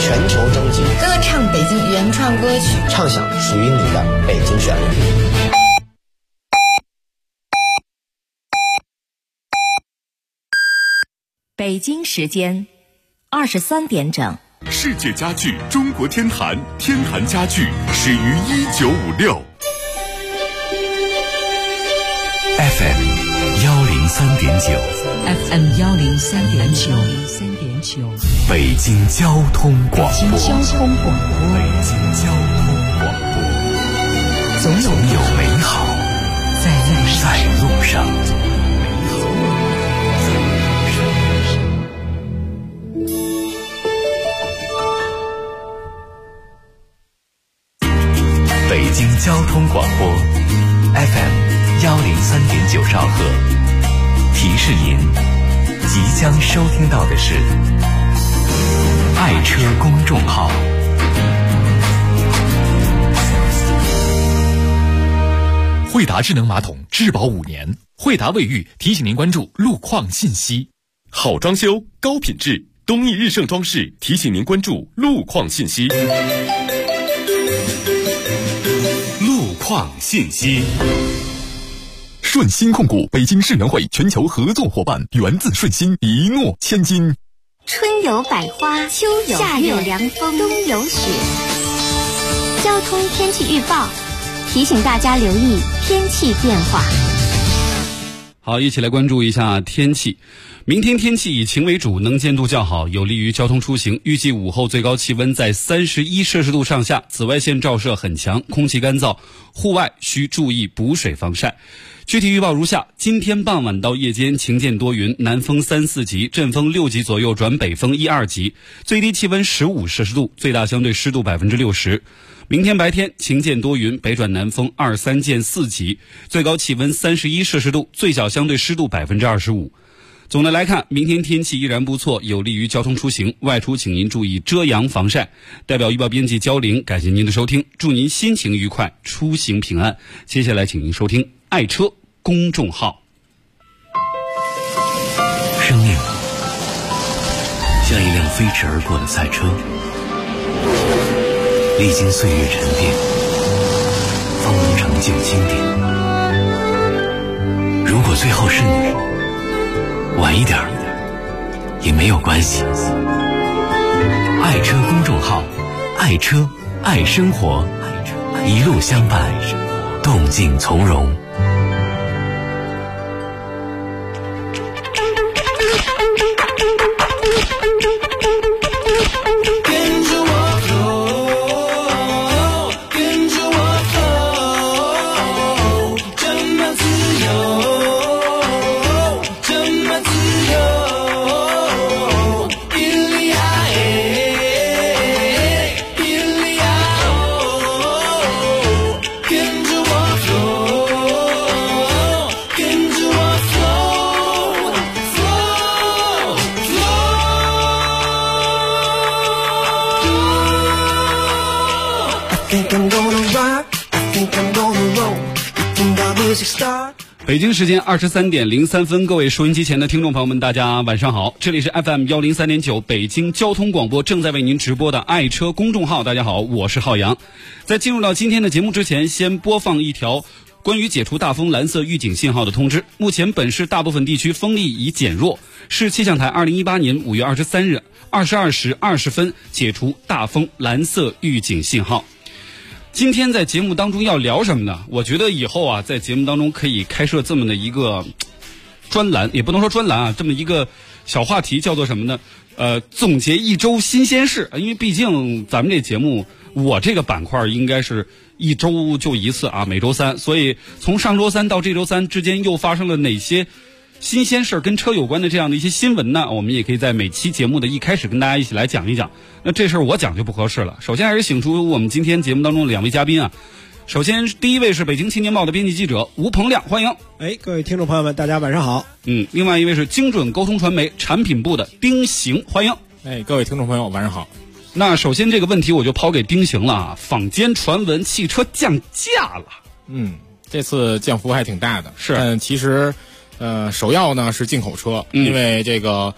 全球征集， 歌唱北京原创歌曲， 畅想属于你的北京旋律。 北京时间23点整。 世界家具中国天坛，天坛家具始于1956。FM 103.9，FM 103.9， 北京交通广播， 北京交通广播， 总有美好在路上。北京交通广播 FM 103.9兆赫，提示您即将收听到的是爱车公众号。惠达智能马桶质保5年，惠达卫浴提醒您关注路况信息。好装修高品质，东义日盛装饰提醒您关注路况信息。路况信息。顺鑫控股北京世能会全球合作伙伴，源自顺鑫，一诺千金。 春有百花，秋有夏有凉风，冬有雪。交通天气预报提醒大家留意天气变化。 好，一起来关注一下天气。明天天气以晴为主，能见度较好，有利于交通出行。预计午后最高气温在31摄氏度上下，紫外线照射很强，空气干燥，户外需注意补水防晒。具体预报如下：今天傍晚到夜间晴见多云，南风3、4级，阵风6级左右转北风1、2级，最低气温15摄氏度，最大相对湿度60%。明天白天晴见多云，北转南风2、3见4级，最高气温31摄氏度，最小相对湿度25%。总的来看，明天天气依然不错，有利于交通出行，外出请您注意遮阳防晒。代表预报编辑焦玲，感谢您的收听，祝您心情愉快，出行平安。接下来请您收听爱车公众号。 生命像一辆飞驰而过的赛车，历经岁月沉淀，方能成就经典。如果最后是你，晚一点也没有关系。爱车公众号，爱车爱生活，一路相伴，动静从容。 北京时间23点03分，各位收音机前的听众朋友们，大家晚上好，这里是 FM 103.9北京交通广播正在为您直播的爱车公众号。大家好，我是浩洋。在进入到今天的节目之前，先播放一条关于解除大风蓝色预警信号的通知。目前本市大部分地区风力已减弱，市气象台2018年5月23日22时20分解除大风蓝色预警信号。今天在节目当中要聊什么呢？我觉得以后啊，在节目当中可以开设这么的一个专栏，也不能说专栏啊，这么一个小话题，叫做什么呢？总结一周新鲜事。因为毕竟咱们这节目，我这个板块应该是一周就一次啊，每周三，所以从上周三到这周三之间又发生了哪些新鲜事跟车有关的这样的一些新闻呢？我们也可以在每期节目的一开始跟大家一起来讲一讲。那这事儿我讲就不合适了。首先还是请出我们今天节目当中的2位嘉宾啊。首先第一位是北京青年报的编辑记者吴鹏亮，欢迎。 各位听众朋友们，大家晚上好。 另外一位是精准沟通传媒产品部的丁行，欢迎。 各位听众朋友晚上好。 那首先这个问题我就抛给丁行了啊，坊间传闻汽车降价了。 这次降幅还挺大的。 是。 但其实首要呢是进口车，因为这个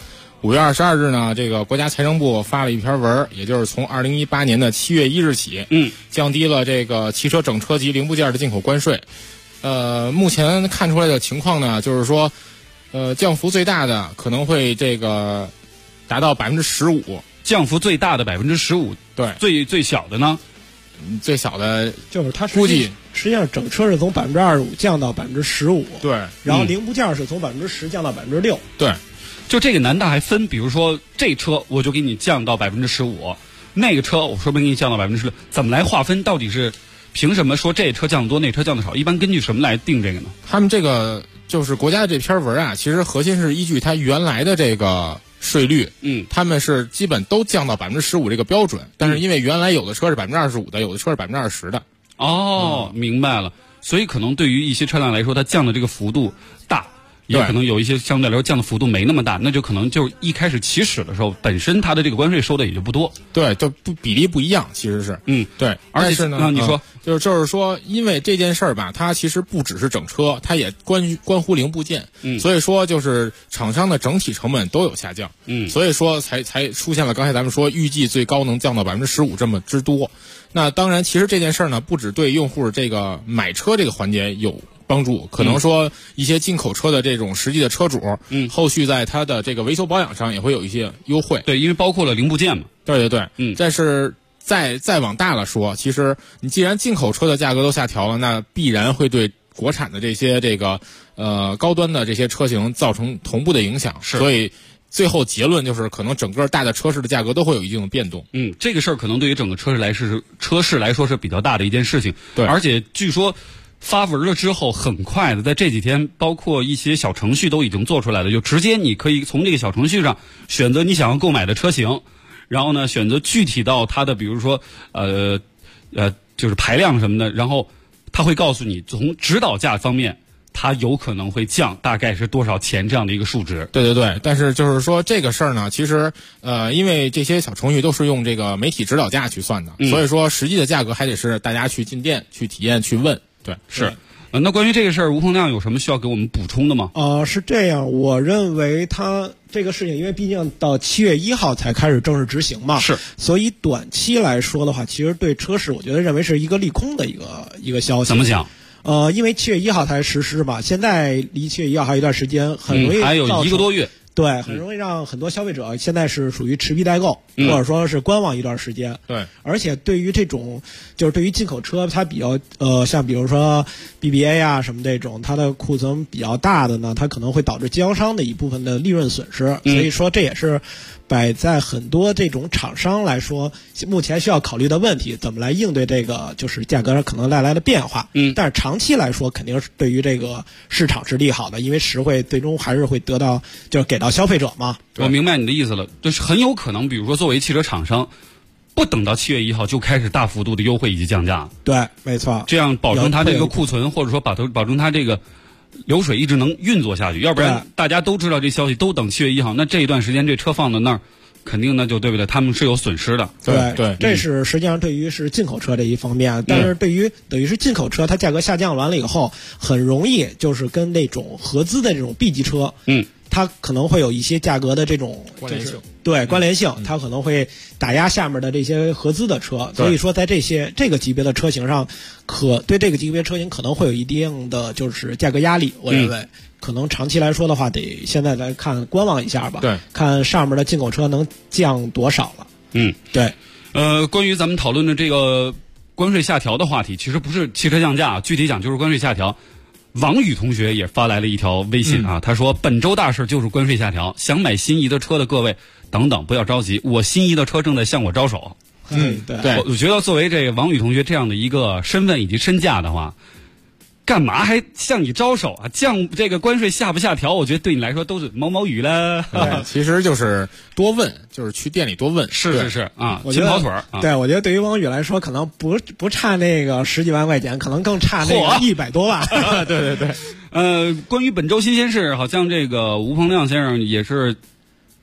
5月22日呢，这个国家财政部发了一篇文，也就是从2018年的7月1日起，降低了这个汽车整车及零部件的进口关税。目前看出来的情况呢，就是说，降幅最大的可能会这个达到15%， 降幅最大的15%， 对， 最小的呢？ 最小的就是它估计实际上整车是从25%降到15%， 对， 然后零部件是从10%降到6%， 对， 就这个南大还分，比如说这车我就给你降到15%，那个车我说不定给你降到16%，怎么来划分？到底是凭什么说这车降得多，那车降得少？一般根据什么来定这个呢？ 他们这个就是国家的这篇文啊，其实核心是依据它原来的这个税率，他们是基本都降到15%这个标准，但是因为原来有的车是25%的，有的车是20%的。 哦，明白了。所以可能对于一些车辆来说，它降的这个幅度大，也可能有一些相对来说降的幅度没那么大，那就可能就是一开始起始的时候，本身它的这个关税收的也就不多。 对，就比例不一样，其实是。对。而且是呢， 你说， 就是说，因为这件事儿吧，它其实不只是整车，它也关乎零部件。所以说就是厂商的整体成本都有下降。所以说才出现了刚才咱们说预计最高能降到15%这么之多。那当然，其实这件事儿呢，不只对用户这个买车这个环节有帮助，可能说一些进口车的这种实际的车主，后续在它的这个维修保养上也会有一些优惠。 对，因为包括了零部件嘛。 对，但是再往大了说，其实你既然进口车的价格都下调了，那必然会对国产的这些高端的这些车型造成同步的影响。所以最后结论就是，可能整个大的车市的价格都会有一定的变动。 这个事儿可能对于整个车市来说是比较大的一件事情。 对， 而且据说发文了之后，很快的在这几天，包括一些小程序都已经做出来了，就直接你可以从这个小程序上选择你想要购买的车型，然后呢选择具体到它的，比如说就是排量什么的，然后它会告诉你从指导价方面，它有可能会降大概是多少钱这样的一个数值。 对，但是就是说这个事儿呢，其实因为这些小程序都是用这个媒体指导价去算的，所以说实际的价格还得是大家去进店去体验去问。对， 是。那关于这个事儿，吴鹏亮有什么需要给我们补充的吗？ 是这样，我认为他这个事情，因为毕竟到7月1号才开始正式执行嘛， 是， 所以短期来说的话，其实对车市，我觉得认为是一个利空的一个消息。 怎么讲？ 因为7月1号才实施嘛，现在离7月1号还有一段时间，很容易还有1个多月。 对，很容易让很多消费者现在是属于持币待购，或者说是观望一段时间。 对， 而且对于这种就是对于进口车，它比较像比如说 BBA 啊什么这种，它的库存比较大的呢，它可能会导致经销商的一部分的利润损失。所以说这也是摆在很多这种厂商来说，目前需要考虑的问题，怎么来应对这个就是价格上可能带来的变化。但是长期来说，肯定是对于这个市场是利好的，因为实惠最终还是会得到就是给到消费者嘛。 我明白你的意思了，就是很有可能，比如说作为汽车厂商，不等到7月1号就开始大幅度的优惠以及降价。 对，没错， 这样保证它这个库存，或者说保证它这个流水一直能运作下去，要不然大家都知道这消息，都等7月1号，那这一段时间这车放在那儿，肯定那就对不对？他们是有损失的。 对，这是实际上对于是进口车这一方面，但是对于等于是进口车，它价格下降完了以后，很容易就是跟那种合资的这种 B 级车，它可能会有一些价格的这种关联性。 对，关联性，它可能会打压下面的这些合资的车，所以说在这个级别的车型上，对这个级别车型可能会有一定的就是价格压力。我认为可能长期来说的话，得现在来看观望一下吧。 对， 看上面的进口车能降多少了。对。 关于咱们讨论的这个关税下调的话题，其实不是汽车降价，具体讲就是关税下调。王宇同学也发来了一条微信啊，他说本周大事就是关税下调，想买心仪的车的各位等等不要着急，我心仪的车正在向我招手。 对， 我觉得作为这个王宇同学这样的一个身份以及身价的话，干嘛还向你招手啊？降这个关税下不下调，我觉得对你来说都是毛毛雨了。 其实就是多问，就是去店里多问。 是啊，勤跑腿儿。 对，我觉得对于王宇来说，可能不差那个10几万块钱，可能更差那个100多万。 对。 关于本周新鲜事，好像这个吴鹏亮先生也是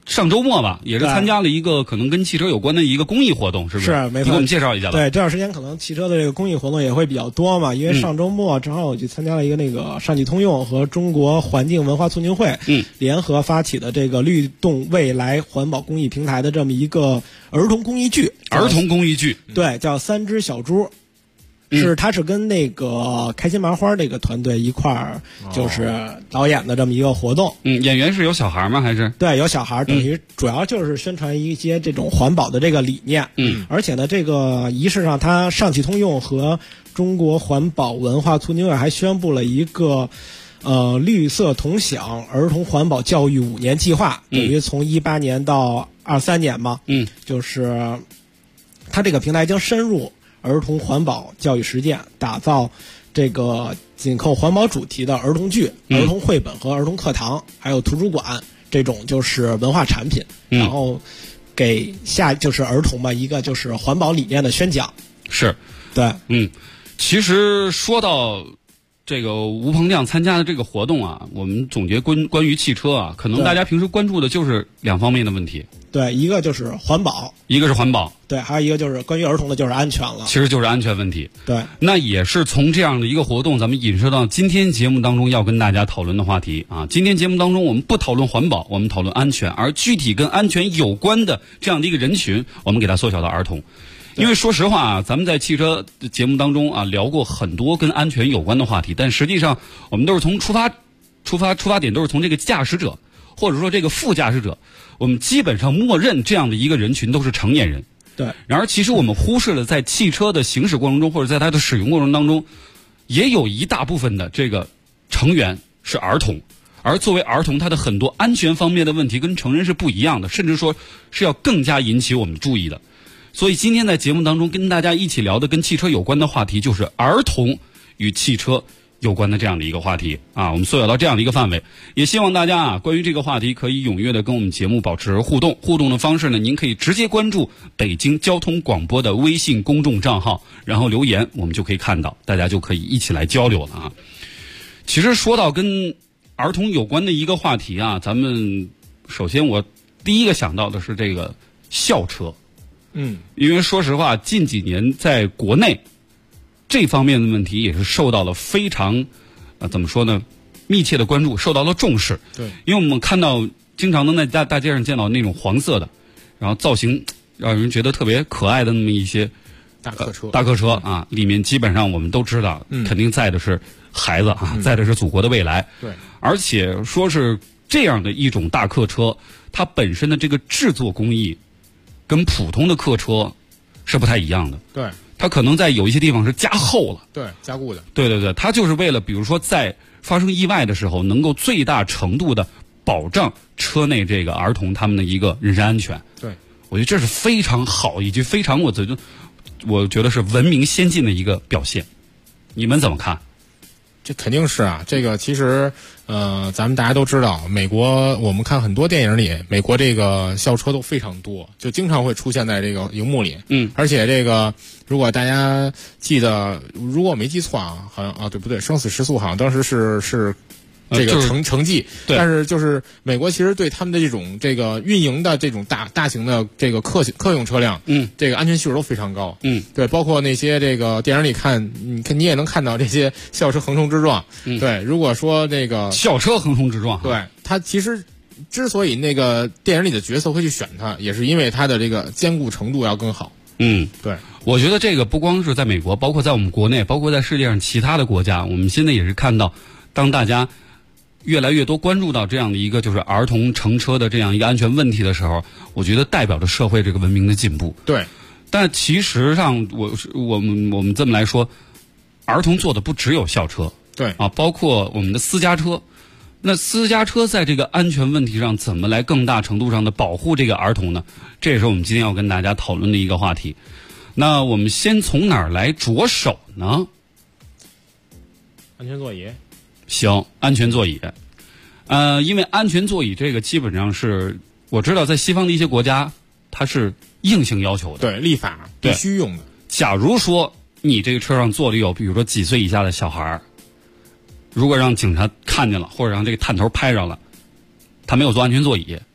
上周末吧，也是参加了一个可能跟汽车有关的一个公益活动，是不是？ 是，没错。 你给我们介绍一下吧。 对，这段时间可能汽车的这个公益活动也会比较多嘛，因为上周末正好我去参加了一个那个上汽通用和中国环境文化促进会联合发起的这个律动未来环保公益平台的这么一个儿童公益剧。 儿童公益剧， 对，叫《3只小猪》。他是跟那个开心麻花这个团队一块儿，就是导演的这么一个活动。 演员是有小孩吗？还是？ 对，有小孩，等于主要就是宣传一些这种环保的这个理念。而且呢，这个仪式上，他上汽通用和中国环保文化促进会还宣布了一个绿色同享儿童环保教育5年计划，等于从18年到23年嘛。就是他这个平台将深入儿童环保教育实践，打造这个紧扣环保主题的儿童剧、儿童绘本和儿童课堂，还有图书馆这种就是文化产品，然后给就是儿童嘛一个就是环保理念的宣讲。 是， 对， 其实说到这个吴鹏亮参加的这个活动啊，我们总结关于汽车啊，可能大家平时关注的就是2方面的问题。 对，一个就是环保， 一个是环保， 对，还有一个就是关于儿童的，就是安全了。 其实就是安全问题。 对， 那也是从这样的一个活动，咱们引申到今天节目当中要跟大家讨论的话题啊。今天节目当中，我们不讨论环保，我们讨论安全，而具体跟安全有关的这样的一个人群，我们给它缩小到儿童。因为说实话啊，咱们在汽车节目当中啊聊过很多跟安全有关的话题，但实际上我们都是从出发点都是从这个驾驶者或者说这个副驾驶者，我们基本上默认这样的一个人群都是成年人。 对。 然而其实我们忽视了在汽车的行驶过程中或者在它的使用过程当中，也有一大部分的这个成员是儿童。而作为儿童，他的很多安全方面的问题跟成人是不一样的，甚至说是要更加引起我们注意的。所以今天在节目当中跟大家一起聊的跟汽车有关的话题，就是儿童与汽车有关的这样的一个话题啊，我们缩小到这样的一个范围。也希望大家啊，关于这个话题可以踊跃的跟我们节目保持互动。互动的方式呢，您可以直接关注北京交通广播的微信公众账号，然后留言，我们就可以看到，大家就可以一起来交流了啊。其实说到跟儿童有关的一个话题啊，咱们首先我第一个想到的是这个校车。因为说实话，近几年在国内这方面的问题也是受到了非常怎么说呢，密切的关注，受到了重视。 对， 因为我们看到经常能在大街上见到那种黄色的，然后造型让人觉得特别可爱的那么一些大客车啊，里面基本上我们都知道，肯定载的是孩子啊，载的是祖国的未来。 对， 而且说是这样的一种大客车，它本身的这个制作工艺跟普通的客车是不太一样的。 对， 它可能在有一些地方是加厚了。 对，加固的。 对，它就是为了比如说在发生意外的时候，能够最大程度的保障车内这个儿童他们的一个人身安全。 对， 我觉得这是非常好以及非常我觉得是文明先进的一个表现。你们怎么看？ 这肯定是啊，这个其实咱们大家都知道，美国我们看很多电影里，美国这个校车都非常多，就经常会出现在这个荧幕里。而且这个如果大家记得，如果我没记错啊，好像对不对？生死时速好像当时是这个成绩，但是就是美国其实对他们的这个运营的这种大型的这个客用车辆，这个安全系数都非常高，对，包括那些这个电影里你也能看到这些校车横冲直撞，对，如果说这个校车横冲直撞， 对，它其实之所以那个电影里的角色会去选它，也是因为它的这个坚固程度要更好。对， 我觉得这个不光是在美国，包括在我们国内，包括在世界上其他的国家，我们现在也是看到，当大家越来越多关注到这样的一个就是儿童乘车的这样一个安全问题的时候，我觉得代表着社会这个文明的进步。 对， 但其实上我们这么来说，儿童坐的不只有校车， 对啊，包括我们的私家车。那私家车在这个安全问题上怎么来更大程度上的保护这个儿童呢？这也是我们今天要跟大家讨论的一个话题。那我们先从哪儿来着手呢？ 安全座椅。 行，安全座椅。因为安全座椅这个基本上是我知道在西方的一些国家它是硬性要求的， 对，立法必须用的。 假如说你这个车上坐的有比如说几岁以下的小孩，如果让警察看见了或者让这个探头拍着了，他没有坐安全座椅，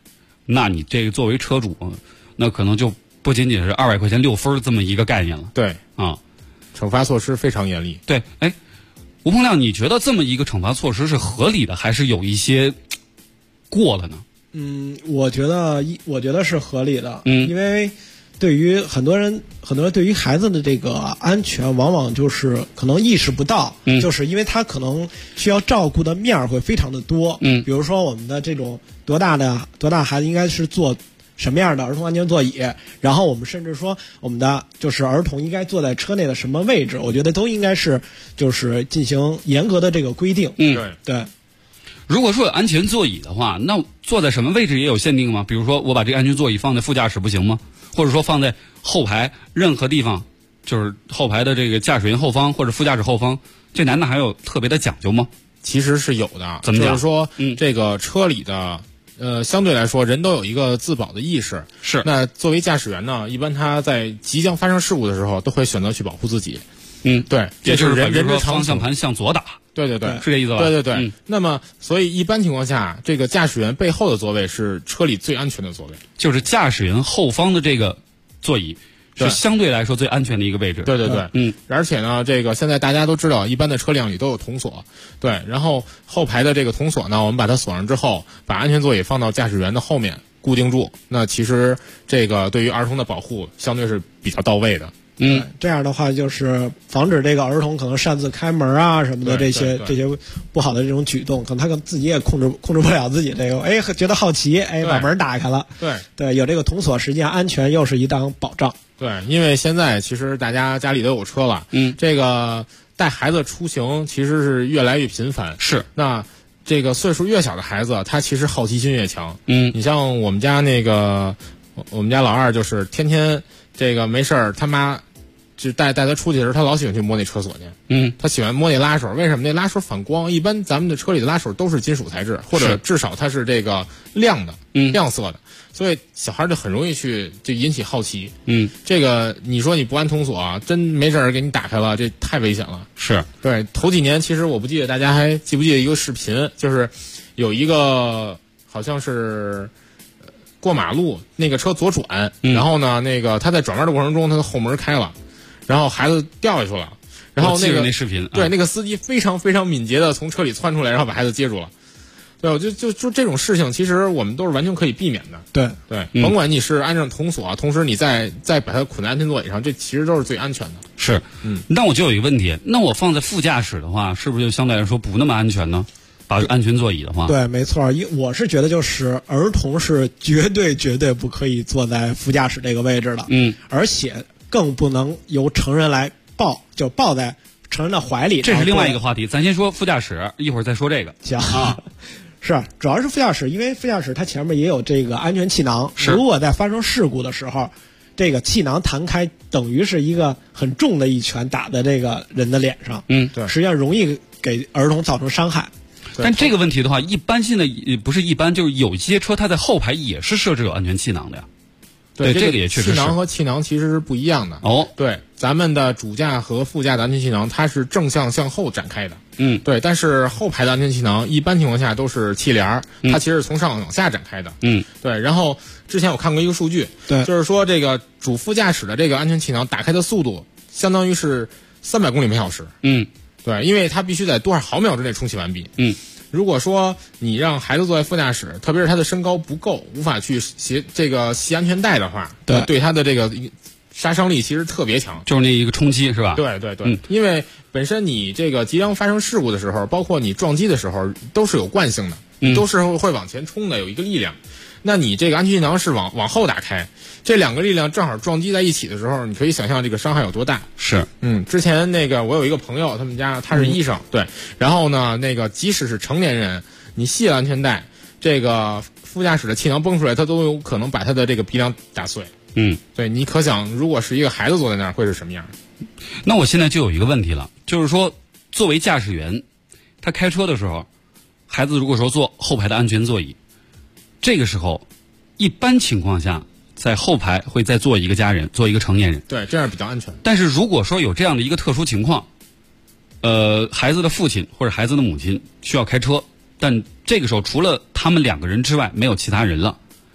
那你这个作为车主，那可能就不仅仅是200块钱6分这么一个概念了。 对啊， 惩罚措施非常严厉。 对，哎，吴鹏亮，你觉得这么一个惩罚措施是合理的，还是有一些过了呢？ 我觉得是合理的。因为对于很多人对于孩子的这个安全，往往就是可能意识不到，就是因为他可能需要照顾的面儿会非常的多。比如说我们的这种多大孩子应该是坐什么样的儿童安全座椅，然后我们甚至说我们的就是儿童应该坐在车内的什么位置，我觉得都应该是就是进行严格的这个规定。对。 如果说有安全座椅的话，那坐在什么位置也有限定吗？比如说我把这个安全座椅放在副驾驶不行吗？或者说放在后排任何地方，就是后排的这个驾驶员后方或者副驾驶后方，这难道还有特别的讲究吗？ 其实是有的。 怎么讲？ 就是说，这个车里的相对来说人都有一个自保的意识。 是。 那作为驾驶员呢，一般他在即将发生事故的时候，都会选择去保护自己。对， 也就是人之常情。 方向盘向左打。 对，是这意思吧？ 对。那么，所以一般情况下，这个驾驶员背后的座位是车里最安全的座位， 就是驾驶员后方的这个座椅是相对来说最安全的一个位置。 对。而且呢，这个现在大家都知道，一般的车辆里都有童锁。对，然后后排的这个童锁呢，我们把它锁上之后，把安全座椅放到驾驶员的后面固定住。那其实这个对于儿童的保护相对是比较到位的。 这样的话就是防止这个儿童可能擅自开门啊什么的这些不好的这种举动，可能他自己也控制不了自己这个，觉得好奇，把门打开了。对，有这个童锁，实际上安全又是一档保障。 对，因为现在其实大家家里都有车了，这个带孩子出行其实是越来越频繁。 是， 那这个岁数越小的孩子，他其实好奇心越强。你像我们家老二，就是天天这个没事儿，他妈就带他出去的时候，他老喜欢去摸那车锁去。他喜欢摸那拉手，为什么？那拉手反光，一般咱们的车里的拉手都是金属材质，或者至少它是这个亮的、亮色的，所以小孩就很容易就引起好奇。这个你说你不安童锁，真没事儿给你打开了，这太危险了。 是。 对，头几年其实我不记得大家还记不记得一个视频，就是有一个好像是过马路，那个车左转，然后呢，那个他在转弯的过程中，他的后门开了，然后孩子掉下去了，然后那视频， 对，那个司机非常非常敏捷的从车里窜出来，然后把孩子接住了。对，我就这种事情，其实我们都是完全可以避免的。对，甭管你是安上童锁，同时你再把它捆在安全座椅上，这其实都是最安全的。 是，那我就有一个问题，那我放在副驾驶的话，是不是就相对来说不那么安全呢？把安全座椅的话， 对，没错。我是觉得就是儿童是绝对不可以坐在副驾驶这个位置的，而且更不能由成人来抱在成人的怀里。 这是另外一个话题，咱先说副驾驶，一会儿再说这个。 行啊，是，主要是副驾驶，因为副驾驶它前面也有这个安全气囊，如果在发生事故的时候，这个气囊弹开，等于是一个很重的一拳打在这个人的脸上， 对， 实际上容易给儿童造成伤害。 但这个问题的话，一般现在不是一般，就是有些车它在后排也是设置有安全气囊的呀。对，这个也确实是。 气囊和气囊其实是不一样的。对，咱们的主驾和副驾的安全气囊，它是正向向后展开的。对，但是后排的安全气囊一般情况下都是气帘，它其实是从上往下展开的。对。然后之前我看过一个数据， 对， 就是说这个主副驾驶的这个安全气囊打开的速度，相当于是300公里每小时。对，因为它必须在多少毫秒之内充气完毕。如果说你让孩子坐在副驾驶，特别是他的身高不够，无法去系安全带的话，对他的这个杀伤力其实特别强， 就是那一个冲击是吧？ 对，因为本身你这个即将发生事故的时候，包括你撞击的时候，都是有惯性的，都是会往前冲的，有一个力量。那你这个安全气囊是往后打开，这两个力量正好撞击在一起的时候，你可以想象这个伤害有多大。 是， 之前我有一个朋友，他们家他是医生，对，然后呢，即使是成年人，你系了安全带，这个副驾驶的气囊崩出来，他都有可能把他的这个鼻梁打碎。对，你可想，如果是一个孩子坐在那儿，会是什么样？ 那我现在就有一个问题了，就是说，作为驾驶员，他开车的时候，孩子如果说坐后排的安全座椅，这个时候，一般情况下，在后排会再坐一个家人，坐一个成年人。 对，这样比较安全。 但是如果说有这样的一个特殊情况，孩子的父亲或者孩子的母亲需要开车，但这个时候除了他们2个人之外，没有其他人了，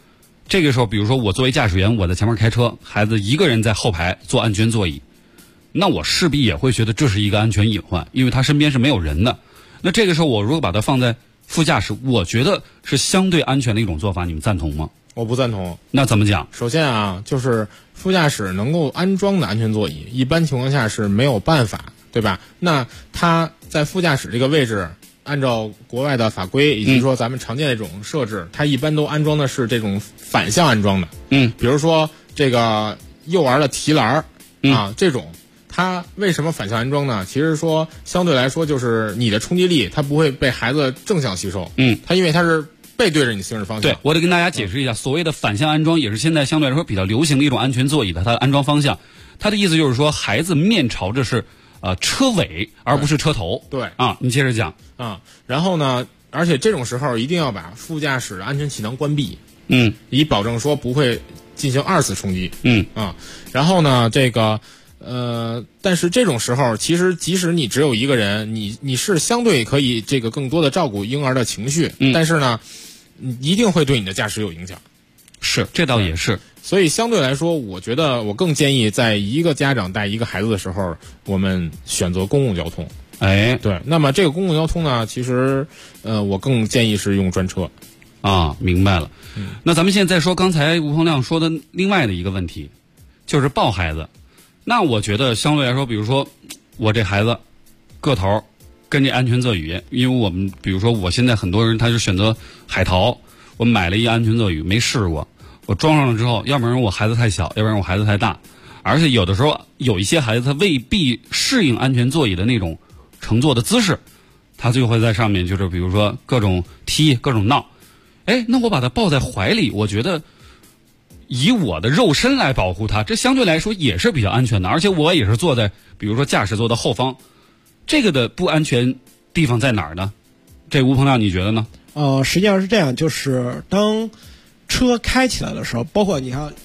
这个时候，比如说我作为驾驶员，我在前面开车，孩子一个人在后排坐安全座椅，那我势必也会觉得这是一个安全隐患，因为他身边是没有人的。那这个时候，我如果把它放在副驾驶，我觉得是相对安全的一种做法，你们赞同吗？ 我不赞同。 那怎么讲？ 首先啊，就是副驾驶能够安装的安全座椅，一般情况下是没有办法，对吧？那他在副驾驶这个位置，按照国外的法规以及说咱们常见的这种设置，它一般都安装的是这种反向安装的。比如说这个幼儿的提篮啊，这种它为什么反向安装呢？其实说相对来说就是你的冲击力它不会被孩子正向吸收，它因为它是背对着你行驶方向。 对，我得跟大家解释一下，所谓的反向安装也是现在相对来说比较流行的一种安全座椅的它的安装方向。它的意思就是说，孩子面朝着是车尾，而不是车头。 对啊，你接着讲啊。然后呢，而且这种时候一定要把副驾驶的安全气囊关闭，以保证说不会进行二次冲击。然后呢，这个但是这种时候，其实即使你只有一个人，你是相对可以这个更多的照顾婴儿的情绪，但是呢，一定会对你的驾驶有影响。 是，这倒也是。 所以相对来说，我觉得我更建议在一个家长带一个孩子的时候，我们选择公共交通。对。那么这个公共交通呢，其实我更建议是用专车。 啊，明白了。那咱们现在再说刚才吴洪亮说的另外的一个问题，就是抱孩子。那我觉得相对来说，比如说我这孩子个头跟这安全座椅，因为我们比如说我现在很多人他是选择海淘，我买了一个安全座椅没试过，我装上了之后，要不然我孩子太小，要不然我孩子太大，而且有的时候有一些孩子他未必适应安全座椅的那种乘坐的姿势，他就会在上面就是比如说各种踢各种闹。那我把他抱在怀里，我觉得以我的肉身来保护他，这相对来说也是比较安全的，而且我也是坐在比如说驾驶座的后方，这个的不安全地方在哪儿呢？这吴鹏亮你觉得呢？ 实际上是这样，就是当车开起来的时候，包括你看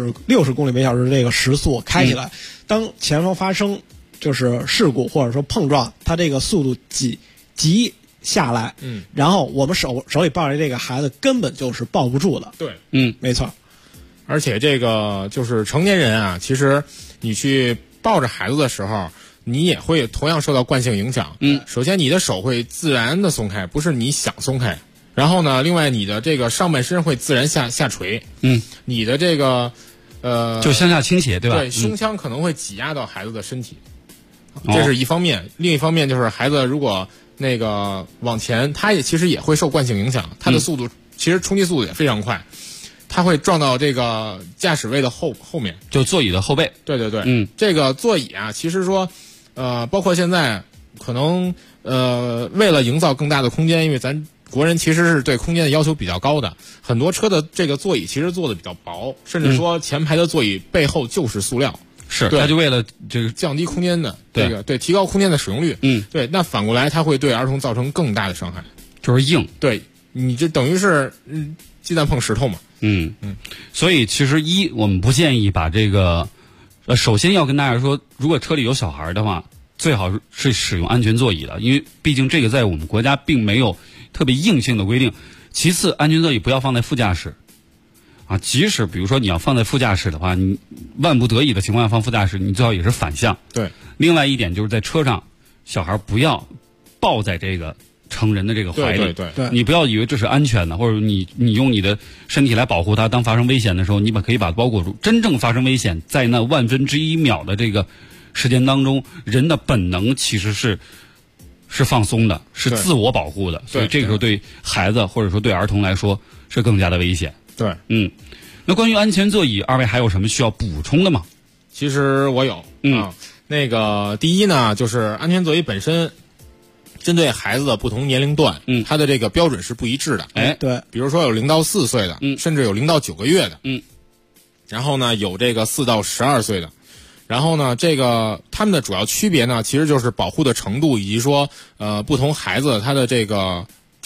60公里每小时这个时速开起来，当前方发生就是事故或者说碰撞，它这个速度急下来，然后我们手里抱着这个孩子根本就是抱不住的。 对， 没错。 而且这个就是成年人啊，其实你去抱着孩子的时候，你也会同样受到惯性影响。首先你的手会自然的松开，不是你想松开。然后呢，另外你的这个上半身会自然下垂。你的这个就向下倾斜，对吧？ 对，胸腔可能会挤压到孩子的身体，这是一方面。另一方面就是孩子如果那个往前，他也其实也会受惯性影响，他的速度其实冲击速度也非常快。他会撞到这个驾驶位的后面， 就座椅的后背。 对，这个座椅啊，其实说，包括现在可能为了营造更大的空间，因为咱国人其实是对空间的要求比较高的，很多车的这个座椅其实做的比较薄，甚至说前排的座椅背后就是塑料。 是，他就为了这个降低空间的这个对提高空间的使用率。对，那反过来它会对儿童造成更大的伤害， 就是硬。 对，你这等于是鸡蛋碰石头嘛。 所以其实我们不建议把这个首先要跟大家说，如果车里有小孩的话，最好是使用安全座椅的，因为毕竟这个在我们国家并没有特别硬性的规定。其次，安全座椅不要放在副驾驶啊，即使比如说你要放在副驾驶的话，你万不得已的情况下放副驾驶，你最好也是反向。 对。 另外一点就是在车上，小孩不要抱在这个成人的这个怀里。 对， 你不要以为这是安全的，或者你用你的身体来保护它，当发生危险的时候，你可以把它包裹住。真正发生危险，在那1/10001秒的这个时间当中，人的本能其实是放松的，是自我保护的，所以这个时候对孩子或者说对儿童来说是更加的危险。 对， 那关于安全座椅，二位还有什么需要补充的吗？ 其实我有，那个第一呢，就是安全座椅本身针对孩子的不同年龄段，它的这个标准是不一致的。 对， 比如说有0到4岁的，甚至有0到9个月的，然后呢有这个4到12岁的。然后呢，这个他们的主要区别呢，其实就是保护的程度，以及说不同孩子他的这个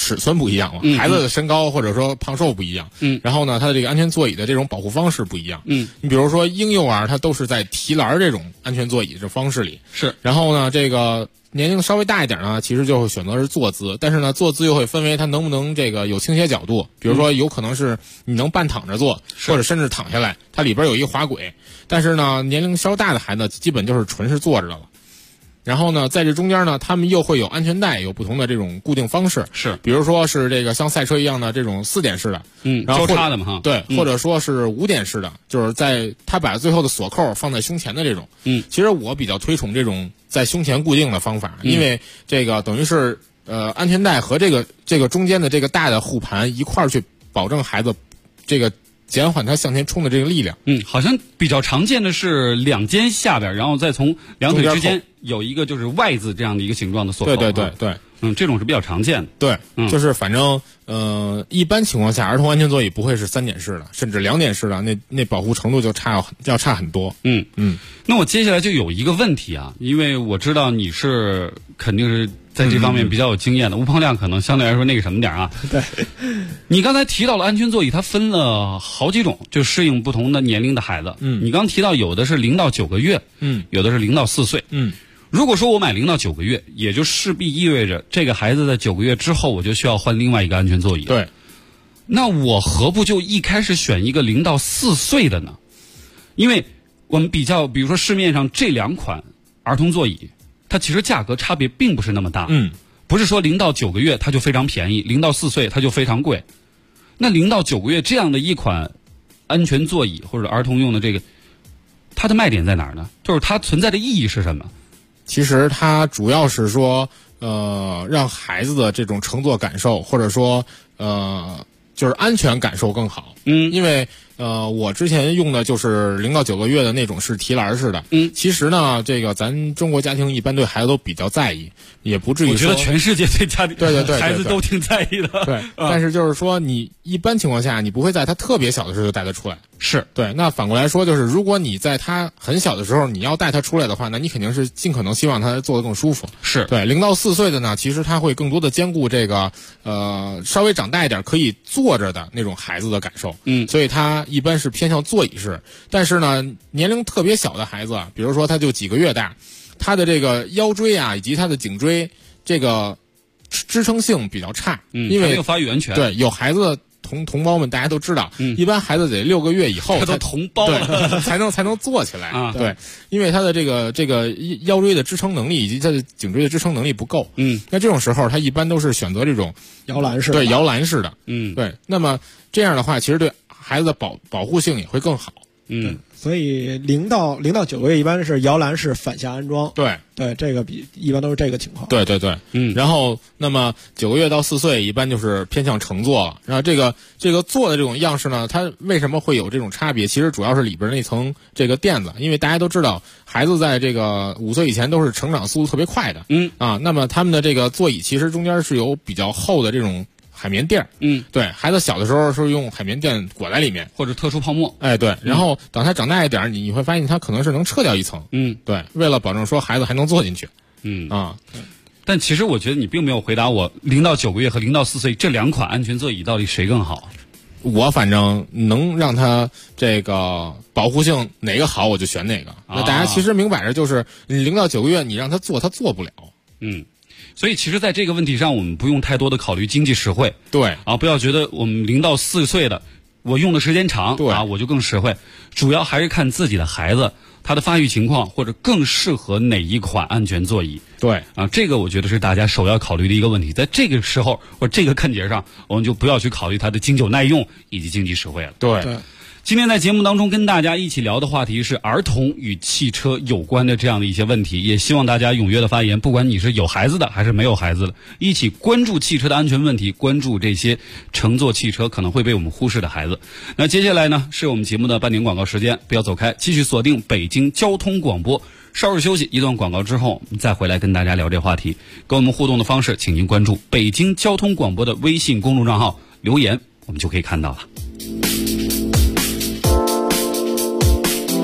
尺寸不一样嘛，孩子的身高或者说胖瘦不一样，然后呢，它的这个安全座椅的这种保护方式不一样，你比如说婴幼儿，它都是在提篮这种安全座椅这方式里， 是， 然后呢，这个年龄稍微大一点呢，其实就会选择是坐姿，但是呢，坐姿又会分为它能不能这个有倾斜角度，比如说有可能是你能半躺着坐，或者甚至躺下来，它里边有一个滑轨，但是呢，年龄稍大的孩子基本就是纯是坐着的了。然后呢，在这中间呢，他们又会有安全带，有不同的这种固定方式， 是， 比如说是这个像赛车一样的这种4点式的，然后交叉的嘛哈， 对，或者说是5点式的，就是在他把最后的锁扣放在胸前的这种，其实我比较推崇这种在胸前固定的方法，因为这个等于是安全带和这个中间的这个大的护盘一块儿去保证孩子这个减缓他向前冲的这个力量。 好像比较常见的是两肩下边，然后再从两腿之间有一个就是 Y 字这样的一个形状的锁扣。 对， 这种是比较常见的。 对，就是反正一般情况下，儿童安全座椅不会是3点式的，甚至2点式的，那保护程度就要差很多。 那我接下来就有一个问题啊，因为我知道你是肯定是在这方面比较有经验的，吴鹏亮可能相对来说那个什么点啊。 对， 你刚才提到了安全座椅，它分了好几种，就适应不同的年龄的孩子。你刚提到有的是0到9个月，有的是0到4岁。如果说我买0到9个月，也就势必意味着这个孩子在9个月之后，我就需要换另外一个安全座椅。 对， 那我何不就一开始选一个0到4岁的呢？因为我们比较，比如说市面上这2款儿童座椅，它其实价格差别并不是那么大。不是说0到9个月它就非常便宜，0到4岁它就非常贵。那0到9个月这样的一款安全座椅或者儿童用的这个，它的卖点在哪儿呢？就是它存在的意义是什么？ 其实它主要是说，让孩子的这种乘坐感受，或者说，就是安全感受更好。因为我之前用的就是0到9个月的那种是提篮式的。其实呢，这个咱中国家庭一般对孩子都比较在意，也不至于说。 我觉得全世界对家庭对孩子都挺在意的。 对，但是就是说，你一般情况下，你不会在他特别小的时候就带他出来。 是对。那反过来说，就是如果你在他很小的时候你要带他出来的话，那你肯定是尽可能希望他坐得更舒服。 是对。0到4岁的呢，其实他会更多的兼顾这个稍微长大一点可以坐着的那种孩子的感受。所以他一般是偏向座椅式。但是呢，年龄特别小的孩子，比如说他就几个月大，他的这个腰椎啊以及他的颈椎这个支撑性比较差，因为没有发育完全。 对，有孩子同胞们大家都知道，一般孩子得6个月以后他都同胞了才能坐起来啊。 对，因为他的这个腰椎的支撑能力以及他的颈椎的支撑能力不够。那这种时候他一般都是选择这种摇篮式的。 对，摇篮式的。对。那么这样的话，其实对孩子的保护性也会更好。 所以0到9个月一般是摇篮式反向安装。 对， 这个一般都是这个情况。 对。然后那么9个月到4岁一般就是偏向乘坐了。然后这个坐的这种样式呢，它为什么会有这种差别？其实主要是里边那层这个垫子，因为大家都知道，孩子在这个5岁以前都是成长速度特别快的。那么他们的这个座椅其实中间是有比较厚的这种海绵垫。对，孩子小的时候是用海绵垫裹在里面， 或者特殊泡沫。 对。然后等他长大一点，你会发现他可能是能撤掉一层。对，为了保证说孩子还能坐进去。 但其实我觉得你并没有回答我0到9个月和0到4岁这2款安全座椅到底谁更好。 我反正能让他这个保护性哪个好我就选哪个。那大家其实明摆着就是0到9个月你让他坐他坐不了。 所以其实在这个问题上我们不用太多的考虑经济实惠。 对啊，不要觉得我们0到4岁的我用的时间长， 对啊，我就更实惠。主要还是看自己的孩子他的发育情况，或者更适合哪一款安全座椅。 对啊，这个我觉得是大家首要考虑的一个问题。在这个时候或者这个看节上，我们就不要去考虑它的经久耐用以及经济实惠了。 对。 今天在节目当中跟大家一起聊的话题是儿童与汽车有关的这样的一些问题，也希望大家踊跃的发言，不管你是有孩子的还是没有孩子的，一起关注汽车的安全问题，关注这些乘坐汽车可能会被我们忽视的孩子。那接下来呢是我们节目的半点广告时间，不要走开，继续锁定北京交通广播，稍事休息一段广告之后再回来跟大家聊这话题。跟我们互动的方式请您关注北京交通广播的微信公众账号，留言我们就可以看到了。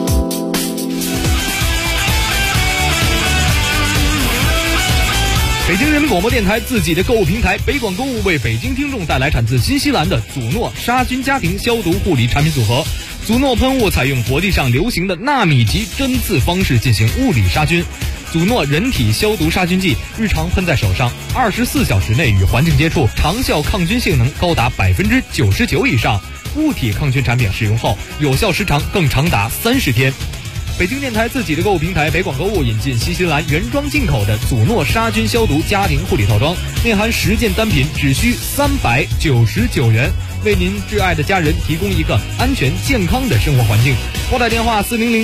北京人民广播电台自己的购物平台北广购物为北京听众带来产自新西兰的祖诺杀菌家庭消毒护理产品组合。祖诺喷雾采用国际上流行的纳米级针刺方式进行物理杀菌。祖诺人体消毒杀菌剂日常喷在手上，24小时内与环境接触，长效抗菌性能高达99%以上。物体抗菌产品使用后，有效时长更长达30天。北京电台自己的购物平台北广购物引进新西兰原装进口的祖诺杀菌消毒家庭护理套装，内含10件单品，只需399元，为您挚爱的家人提供一个安全健康的生活环境。拨打电话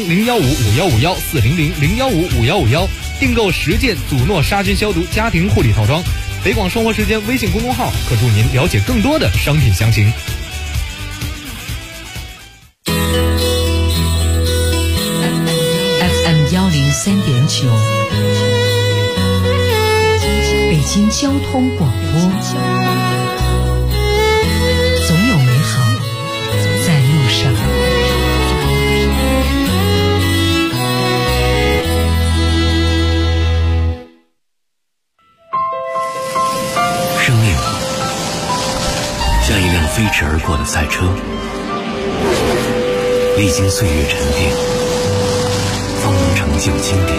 400-015-5151，400-015-5151，订购10件祖诺杀菌消毒家庭护理套装。北广生活时间微信公众号可助您了解更多的商品详情。 103.9，北京交通广播，总有美好在路上。 生命像一辆飞驰而过的赛车，历经岁月沉淀，方能成就经典。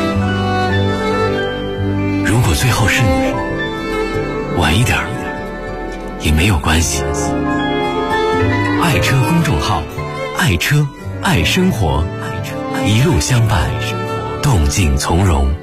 如果最后是你，晚一点也没有关系。爱车公众号，爱车爱生活，一路相伴，动静从容。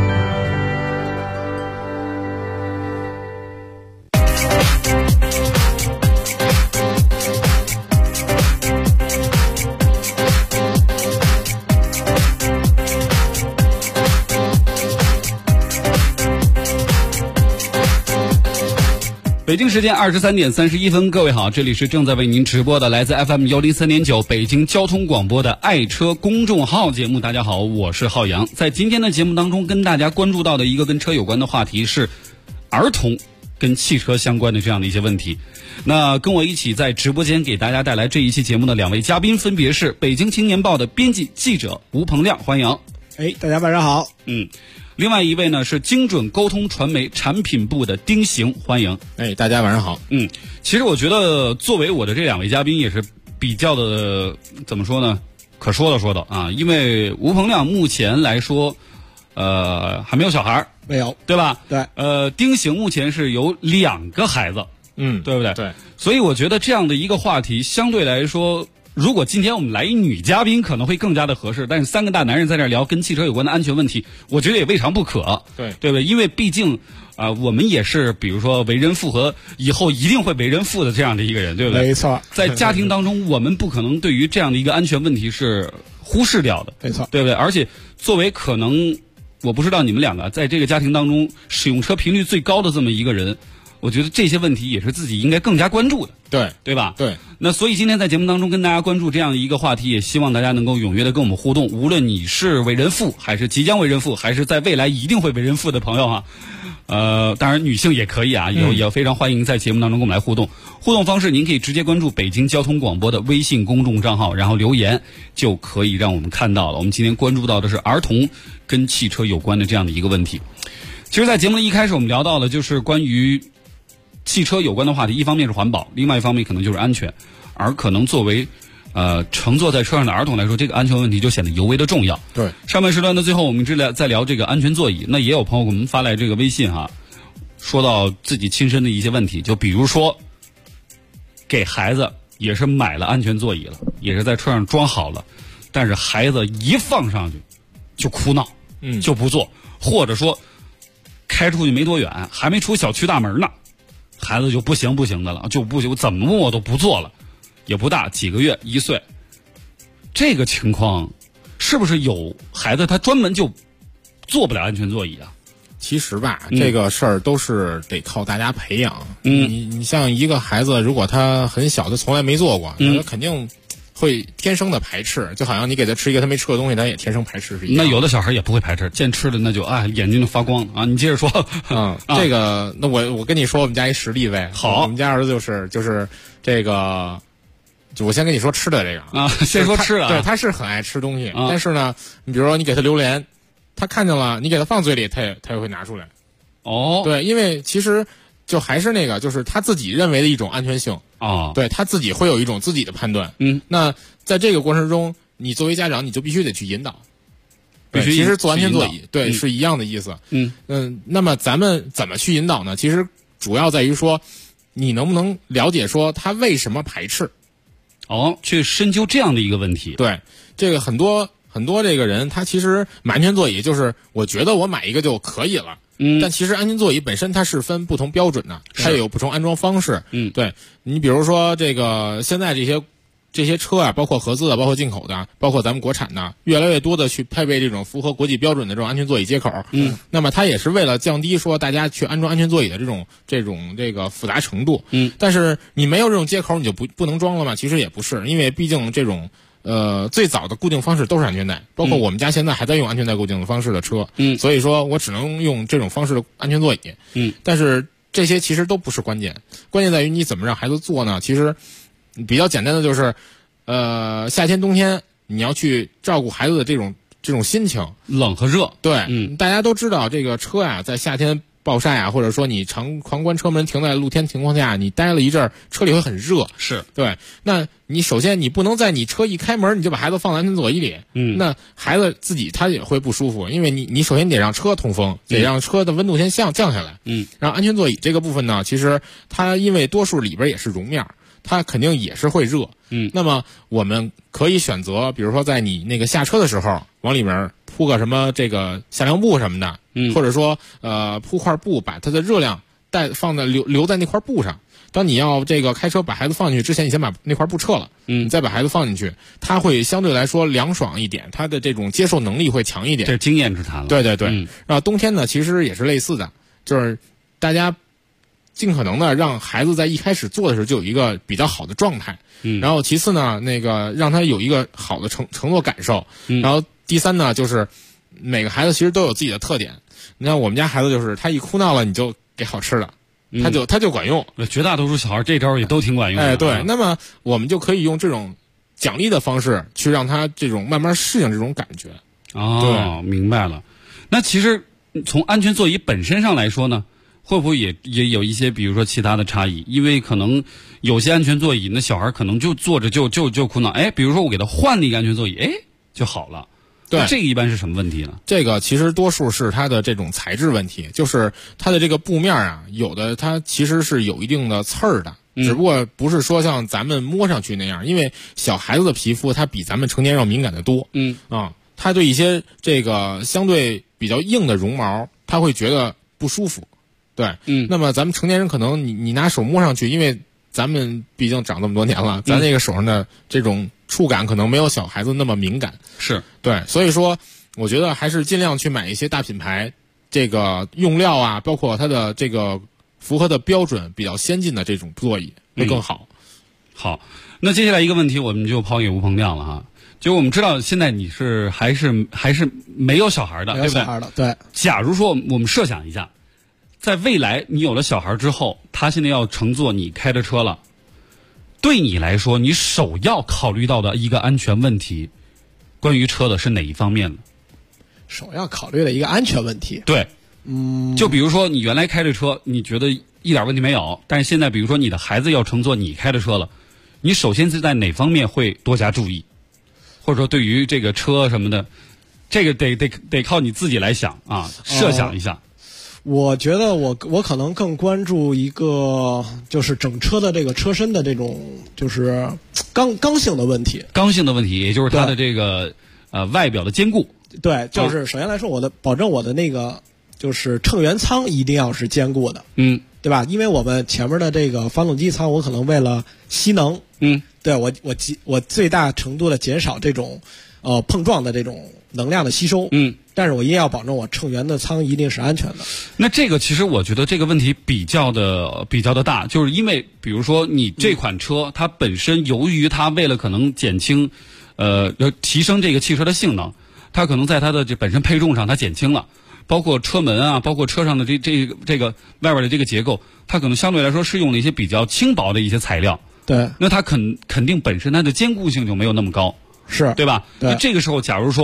北京时间23:31，各位好，这里是正在为您直播的来自 FM 103.9北京交通广播的爱车公众号节目。大家好，我是浩洋。在今天的节目当中，跟大家关注到的一个跟车有关的话题是儿童跟汽车相关的这样的一些问题。那跟我一起在直播间给大家带来这一期节目的2位嘉宾，分别是北京青年报的编辑记者吴鹏亮，欢迎。 大家晚上好。 另外一位呢是精准沟通传媒产品部的丁行，欢迎。 大家晚上好。 其实我觉得作为我的这2位嘉宾也是比较的怎么说呢，可说的啊，因为吴鹏亮目前来说还没有小孩， 没有， 对吧？ 对。 丁行目前是有2个孩子，对不对？ 对。 所以我觉得这样的一个话题相对来说，如果今天我们来一女嘉宾可能会更加的合适，但是3个大男人在这聊跟汽车有关的安全问题，我觉得也未尝不可。 对不对？因为毕竟我们也是比如说为人父和以后一定会为人父的这样的一个人，对不对？ 没错。 在家庭当中我们不可能对于这样的一个安全问题是忽视掉的， 没错， 对不对？而且作为可能我不知道你们2个在这个家庭当中使用车频率最高的这么一个人，我觉得这些问题也是自己应该更加关注的，对吧？ 对。 那所以今天在节目当中跟大家关注这样一个话题，也希望大家能够踊跃的跟我们互动。无论你是为人父，还是即将为人父，还是在未来一定会为人父的朋友哈，当然女性也可以啊，也非常欢迎在节目当中跟我们来互动。互动方式您可以直接关注北京交通广播的微信公众账号，然后留言就可以让我们看到了。我们今天关注到的是儿童跟汽车有关的这样的一个问题。其实在节目的一开始我们聊到了就是关于汽车有关的话题，一方面是环保，另外一方面可能就是安全，而可能作为乘坐在车上的儿童来说，这个安全问题就显得尤为的重要。 对。 上半时段的最后我们在聊这个安全座椅，那也有朋友给我们发来这个微信哈，说到自己亲身的一些问题，就比如说给孩子也是买了安全座椅了，也是在车上装好了，但是孩子一放上去就哭闹，就不坐，或者说开出去没多远，还没出小区大门呢，孩子就不行的了，就不行，怎么我都不做了，也不大，几个月1岁，这个情况是不是有孩子他专门就坐不了安全座椅啊？ 其实吧，这个事儿都是得靠大家培养。你像一个孩子，如果他很小，他从来没坐过，他肯定会天生的排斥，就好像你给他吃一个他没吃过的东西，他也天生排斥是一样。 那有的小孩也不会排斥，见吃的那就眼睛就发光啊！你接着说。 这个那我跟你说我们家一实例呗。 好， 我们家儿子就是这个，就我先跟你说吃的这个先说吃的。 对，他是很爱吃东西，但是呢，你比如说你给他榴莲，他看见了，你给他放嘴里，他也会拿出来。 对，因为其实就还是那个，就是他自己认为的一种安全性对他自己会有一种自己的判断。那在这个过程中，你作为家长，你就必须得去引导。其实做安全座椅，对，是一样的意思。那么咱们怎么去引导呢？其实主要在于说，你能不能了解说他为什么排斥？ 去深究这样的一个问题。 对，这个很多这个人，他其实买安全座椅就是我觉得我买一个就可以了。但其实安全座椅本身它是分不同标准的，它也有不同安装方式。对，你比如说这个现在这些车啊，包括合资的，包括进口的，包括咱们国产的，越来越多的去配备这种符合国际标准的这种安全座椅接口。那么它也是为了降低说大家去安装安全座椅的这个复杂程度。但是你没有这种接口，你就不能装了吗？其实也不是，因为毕竟这种最早的固定方式都是安全带，包括我们家现在还在用安全带固定的方式的车。所以说我只能用这种方式的安全座椅。但是这些其实都不是关键，关键在于你怎么让孩子坐呢？其实比较简单的就是，夏天冬天你要去照顾孩子的这种心情， 冷和热。 对，大家都知道这个车啊，在夏天暴晒啊，或者说你狂关车门停在露天情况下，你待了一阵儿，车里会很热。 是对，那你首先你不能在你车一开门你就把孩子放在安全座椅里。那孩子自己他也会不舒服，因为你首先得让车通风，得让车的温度先降下来。然后安全座椅这个部分呢，其实它因为多数里边也是绒面，它肯定也是会热。那么我们可以选择，比如说在你那个下车的时候，往里面铺个什么这个下凉布什么的，或者说铺块布，把它的热量放在留在那块布上。当你要这个开车把孩子放进去之前，你先把那块布撤了，你再把孩子放进去，它会相对来说凉爽一点，它的这种接受能力会强一点。 这是经验之谈了。 对。然后冬天呢，其实也是类似的，就是大家尽可能的让孩子在一开始坐的时候就有一个比较好的状态。然后其次呢，那个让他有一个好的乘坐感受。然后第三呢，就是每个孩子其实都有自己的特点。你看我们家孩子就是他一哭闹了，你就给好吃的，他就管用。 绝大多数小孩这招也都挺管用的。 对。那么我们就可以用这种奖励的方式去让他这种慢慢适应这种感觉。 对，明白了。那其实从安全座椅本身上来说呢，会不会也有一些比如说其他的差异？因为可能有些安全座椅那小孩可能就坐着就苦恼，比如说我给他换了一个安全座椅，就好了。对，这个一般是什么问题呢？ 这个其实多数是它的这种材质问题，就是它的这个布面啊，有的它其实是有一定的刺儿的，只不过不是说像咱们摸上去那样，因为小孩子的皮肤它比咱们成年人要敏感的多。他对一些这个相对比较硬的绒毛，他会觉得不舒服。对，那么咱们成年人可能你拿手摸上去，因为咱们毕竟长这么多年了，咱那个手上的这种触感可能没有小孩子那么敏感。 是对，所以说我觉得还是尽量去买一些大品牌，这个用料啊，包括它的这个符合的标准比较先进的这种座椅会更好。 好，那接下来一个问题我们就抛给吴鹏亮了哈。就我们知道现在你是还是没有小孩的，对不对？ 没有小孩的，对。 假如说我们设想一下，在未来你有了小孩之后，他现在要乘坐你开的车了，对你来说，你首要考虑到的一个安全问题，关于车的是哪一方面呢？ 首要考虑的一个安全问题。 对，就比如说你原来开的车，你觉得一点问题没有，但是现在比如说你的孩子要乘坐你开的车了，你首先是在哪方面会多加注意？或者说对于这个车什么的，这个得靠你自己来想啊，设想一下。 我觉得我可能更关注一个就是整车的这个车身的这种就是刚性的问题。 刚性的问题，也就是它的这个外表的坚固。 对，就是首先来说，保证我的那个就是乘员舱一定要是坚固的。对吧？因为我们前面的这个发动机舱，我可能为了吸能，对我最大程度的减少这种碰撞的这种能量的吸收，但是我也要保证我乘员的舱一定是安全的。 那这个其实我觉得这个问题比较的大，就是因为比如说你这款车，它本身由于它为了可能减轻提升这个汽车的性能，它可能在它的这本身配重上它减轻了。包括车门啊，包括车上的这个外边的这个结构，它可能相对来说是用了一些比较轻薄的一些材料。 对， 那它肯定本身它的坚固性就没有那么高， 是对吧？ 对。 那这个时候，假如说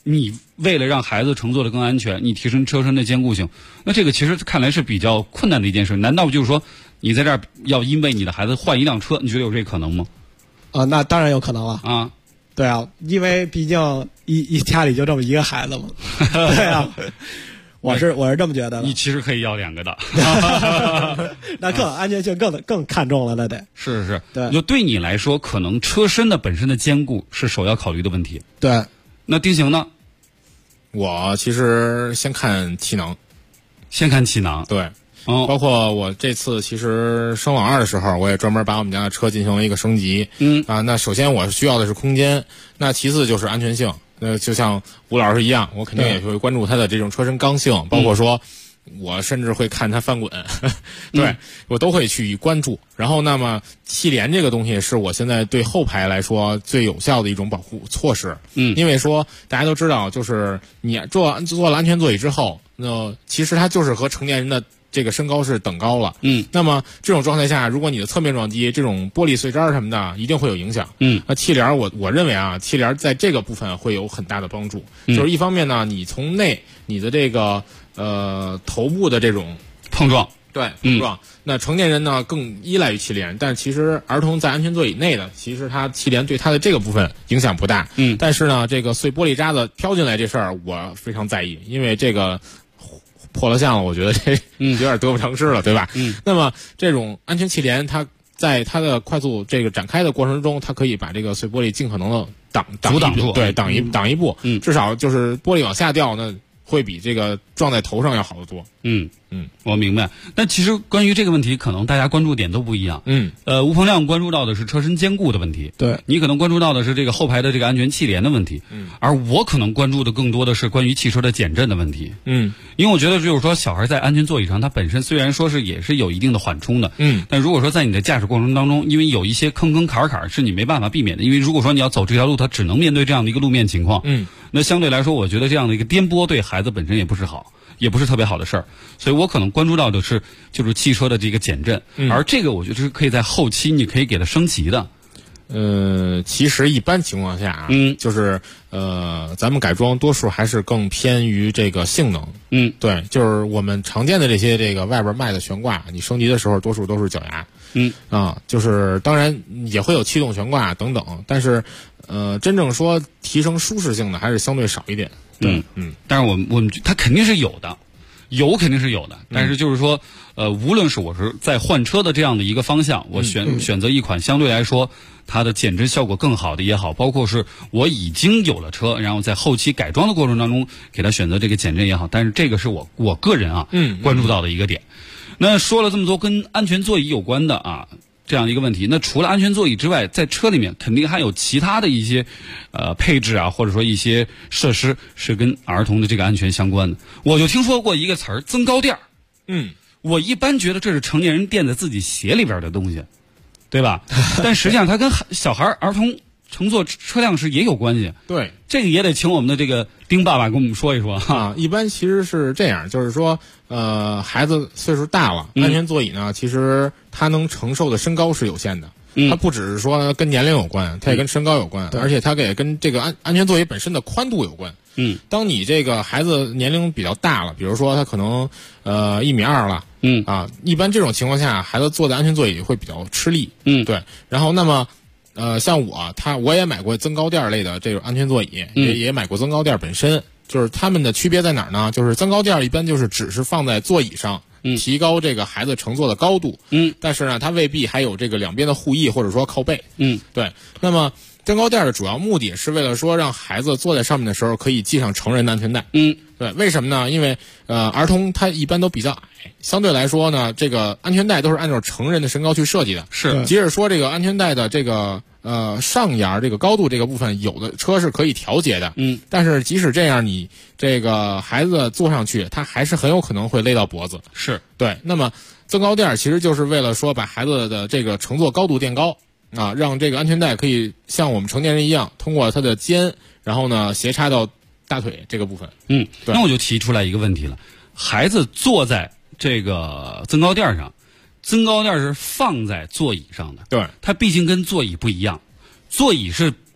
你为了让孩子乘坐的更安全，你提升车身的坚固性，那这个其实看来是比较困难的一件事。难道就是说你在这儿要因为你的孩子换一辆车，你觉得有这可能吗？ 那当然有可能了啊。 对啊，因为毕竟一家里就这么一个孩子嘛。对啊，我是这么觉得的。 你其实可以要2个的。 那更安全性更看重了，那得是。 对， 就对你来说，可能车身的本身的坚固是首要考虑的问题。 对。 那丁行呢？ 我其实先看气囊。 对。 包括我这次其实生老2的时候，我也专门把我们家的车进行了一个升级。那首先我需要的是空间，那其次就是安全性。就像吴老师一样，我肯定也会关注它的这种车身刚性，包括说我甚至会看它翻滚。对，我都会去关注。然后那么气帘这个东西是我现在对后排来说最有效的一种保护措施。因为说大家都知道，就是你坐了安全座椅之后，那其实它就是和成年人的这个身高是等高了。那么这种状态下，如果你的侧面撞击，这种玻璃碎渣什么的一定会有影响。那气帘我认为啊，气帘在这个部分会有很大的帮助。就是一方面呢，你从内你的这个头部的这种碰撞， 那成年人呢更依赖于气帘，但其实儿童在安全座椅内的，其实他气帘对他的这个部分影响不大。但是呢，这个碎玻璃渣子飘进来这事儿我非常在意，因为这个破了相了，我觉得这有点得不偿失了，对吧？那么这种安全气帘，它在它的快速这个展开的过程中，它可以把这个碎玻璃尽可能的阻挡住，对，挡一步，至少就是玻璃往下掉，那会比这个撞在头上要好得多。 我明白。但其实关于这个问题，可能大家关注点都不一样。吴鹏亮关注到的是车身坚固的问题， 对， 你可能关注到的是这个后排的这个安全气帘的问题，而我可能关注的更多的是关于汽车的减震的问题。因为我觉得就是说，小孩在安全座椅上，他本身虽然说是也是有一定的缓冲的，但如果说在你的驾驶过程当中，因为有一些坑坎是你没办法避免的，因为如果说你要走这条路，它只能面对这样的一个路面情况，那相对来说，我觉得这样的一个颠簸对孩子本身也不是特别好的事儿，所以我可能关注到的是就是汽车的这个减震，而这个我觉得是可以在后期你可以给它升级的。 其实一般情况下啊，就是咱们改装多数还是更偏于这个性能。对，就是我们常见的这些这个外边卖的悬挂，你升级的时候多数都是脚牙。就是当然也会有气动悬挂等等，但是真正说提升舒适性的还是相对少一点。 但是我们它肯定是有的。肯定是有的，但是就是说，无论是我是在换车的这样的一个方向，我选择一款相对来说它的减震效果更好的也好，包括是我已经有了车，然后在后期改装的过程当中给它选择这个减震也好，但是这个是我个人关注到的一个点。那说了这么多跟安全座椅有关的这样一个问题，那除了安全座椅之外，在车里面肯定还有其他的一些配置或者说一些设施是跟儿童的这个安全相关的。我就听说过一个词儿增高垫。我一般觉得这是成年人垫在自己鞋里边的东西，对吧？但实际上它跟小孩儿童乘坐车辆时也有关系。 对， 这个也得请我们的这个丁爸爸跟我们说一说一般其实是这样，就是说孩子岁数大了，安全座椅呢，其实他能承受的身高是有限的。它不只是说跟年龄有关，它也跟身高有关，而且它也跟这个安全座椅本身的宽度有关。当你这个孩子年龄比较大了，比如说他可能1.2米了，一般这种情况下，孩子坐在安全座椅会比较吃力。对。然后那么像我也买过增高垫类的这种安全座椅，也买过增高垫本身。就是它们的区别在哪儿呢？就是增高垫一般就是只是放在座椅上，提高这个孩子乘坐的高度。但是呢，它未必还有这个两边的护翼或者说靠背。对。那么增高垫的主要目的是为了说让孩子坐在上面的时候可以系上成人的安全带。对。为什么呢？因为儿童他一般都比较矮，相对来说呢，这个安全带都是按照成人的身高去设计的。 是。 即使说这个安全带的这个上沿这个高度这个部分，有的车是可以调节的。但是即使这样，你这个孩子坐上去，他还是很有可能会勒到脖子。 是。 对。那么增高垫其实就是为了说把孩子的这个乘坐高度垫高。让这个安全带可以像我们成年人一样，通过它的肩，然后呢斜插到大腿这个部分。 那我就提出来一个问题了，孩子坐在这个增高垫上，增高垫是放在座椅上的， 对， 它毕竟跟座椅不一样，座椅是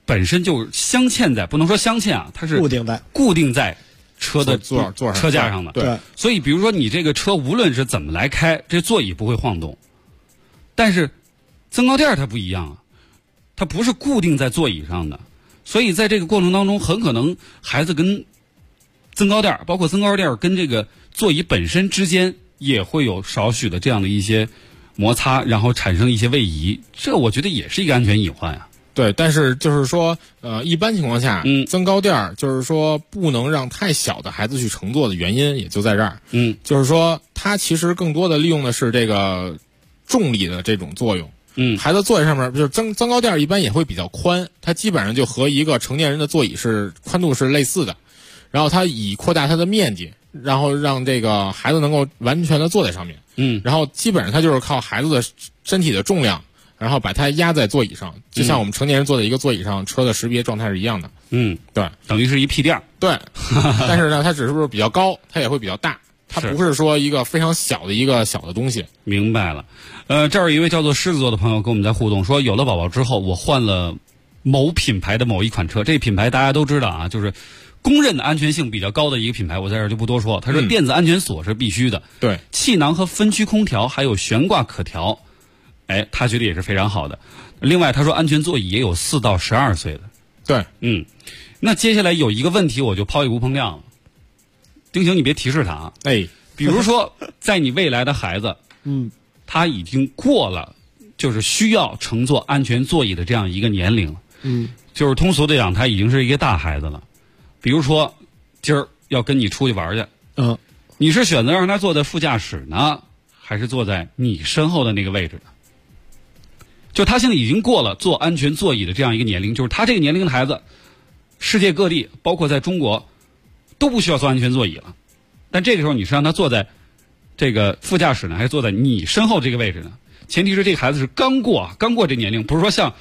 本身就镶嵌在，不能说镶嵌啊，它是固定在车的座上车架上的。 对， 所以比如说你这个车无论是怎么来开，这座椅不会晃动。但是增高垫它不一样啊，它不是固定在座椅上的，所以在这个过程当中，很可能孩子跟增高垫，包括增高垫跟这个座椅本身之间也会有少许的这样的一些摩擦，然后产生一些位移，这我觉得也是一个安全隐患啊。 对，但是就是说，一般情况下，增高垫就是说不能让太小的孩子去乘坐的原因也就在这儿。就是说它其实更多的利用的是这个重力的这种作用。孩子坐在上面，就是增高垫一般也会比较宽，它基本上就和一个成年人的座椅是宽度是类似的，然后它以扩大它的面积，然后让这个孩子能够完全的坐在上面。然后基本上它就是靠孩子的身体的重量，然后把它压在座椅上，就像我们成年人坐在一个座椅上，车的识别状态是一样的。对， 等于是一屁垫。 对，但是呢，它只是比较高，它也会比较大，它不是说一个非常小的一个小的东西。 明白了。这儿有一位叫做狮子座的朋友跟我们在互动说，有了宝宝之后，我换了某品牌的某一款车，这个品牌大家都知道啊，就是公认的安全性比较高的一个品牌，我在这儿就不多说。他说电子安全锁是必须的， 对， 气囊和分区空调还有悬挂可调，他觉得也是非常好的。另外他说安全座椅也有4到12岁的。 对， 那接下来有一个问题我就抛一无碰亮了，丁行你别提示他啊。比如说在你未来的孩子他已经过了就是需要乘坐安全座椅的这样一个年龄了，就是通俗的讲他已经是一个大孩子了。比如说今儿要跟你出去玩去，你是选择让他坐在副驾驶呢，还是坐在你身后的那个位置呢？就他现在已经过了坐安全座椅的这样一个年龄，就是他这个年龄的孩子，世界各地包括在中国都不需要坐安全座椅了，但这个时候你是让他坐在这个副驾驶呢，还是坐在你身后这个位置呢？前提是这个孩子是刚过这年龄，不是说像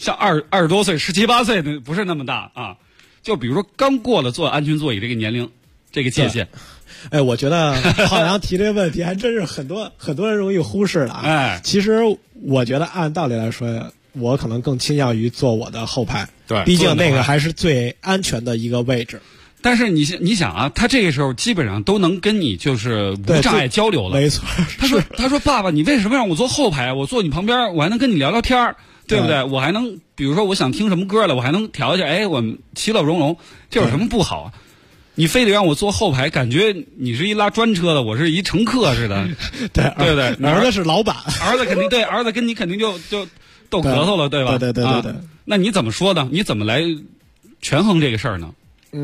20多岁17、18岁的不是那么大啊。就比如说刚过了坐安全座椅这个年龄这个界限。 我觉得浩洋提这个问题还真是很多人容易忽视的啊。其实我觉得按道理来说，我可能更倾向于坐我的后排， 对， 毕竟那个还是最安全的一个位置。 但是你想啊，他这个时候基本上都能跟你就是无障碍交流了。 没错， 他说爸爸，你为什么让我坐后排？我坐你旁边，我还能跟你聊聊天儿，对不对？我还能比如说我想听什么歌了，我还能调一下，我们其乐融融，这有什么不好啊？你非得让我坐后排，感觉你是一拉专车的，我是一乘客似的。 对不对？ 儿子是老板， 儿子肯定对，儿子跟你肯定就斗咳嗽了，对吧？ 对。 那你怎么说呢？你怎么来权衡这个事儿呢？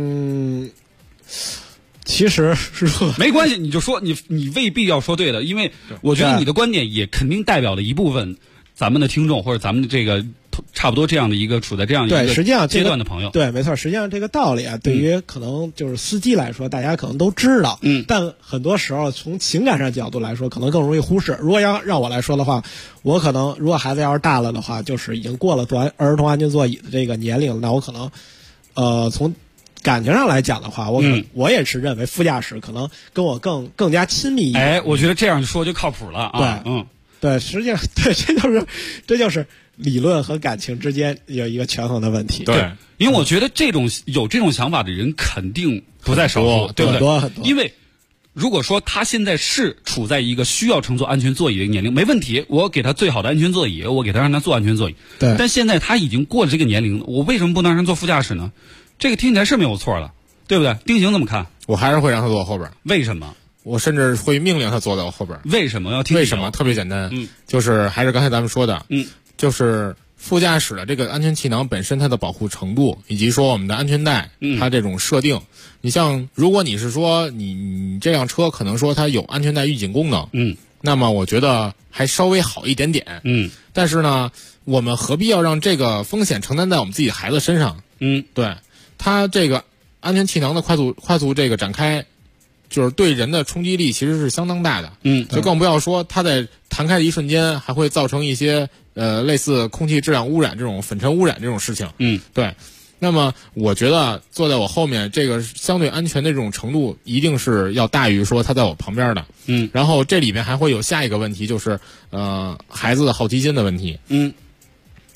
其实是没关系，你就说你未必要说对的，因为我觉得你的观点也肯定代表了一部分咱们的听众或者咱们的这个差不多这样的一个处在这样一个实际上阶段的朋友。 对，没错，实际上这个道理啊，对于可能就是司机来说，大家可能都知道，但很多时候从情感上角度来说，可能更容易忽视。如果要让我来说的话，我可能如果孩子要是大了的话，就是已经过了坐儿童安全座椅的这个年龄，那我可能从感情上来讲的话，我也是认为副驾驶可能跟我更加亲密一点。 我觉得这样说就靠谱了啊。 对，实际上对，这就是理论和感情之间有一个权衡的问题。 对，因为我觉得有这种想法的人肯定不在少数，对不对？ 很多。 因为如果说他现在是处在一个需要乘坐安全座椅的年龄，没问题，我给他最好的安全座椅，我给他让他坐安全座椅。 对。 但现在他已经过了这个年龄，我为什么不能让他坐副驾驶呢？这个听起来是没有错的，对不对？丁行怎么看？ 我还是会让他坐后边。 为什么？ 我甚至会命令他坐在我后边。 为什么要听？ 为什么？特别简单，就是还是刚才咱们说的，就是副驾驶的这个安全气囊本身它的保护程度，以及说我们的安全带，它这种设定。你像如果你是说你这辆车可能说它有安全带预警功能，那么我觉得还稍微好一点点，但是呢，我们何必要让这个风险承担在我们自己孩子身上？对，它这个安全气囊的快速这个展开，就是对人的冲击力其实是相当大的，就更不要说它在弹开的一瞬间还会造成一些类似空气质量污染这种粉尘污染这种事情，对。那么我觉得坐在我后面这个相对安全的这种程度一定是要大于说他在我旁边的，然后这里边还会有下一个问题，就是孩子的好奇心的问题，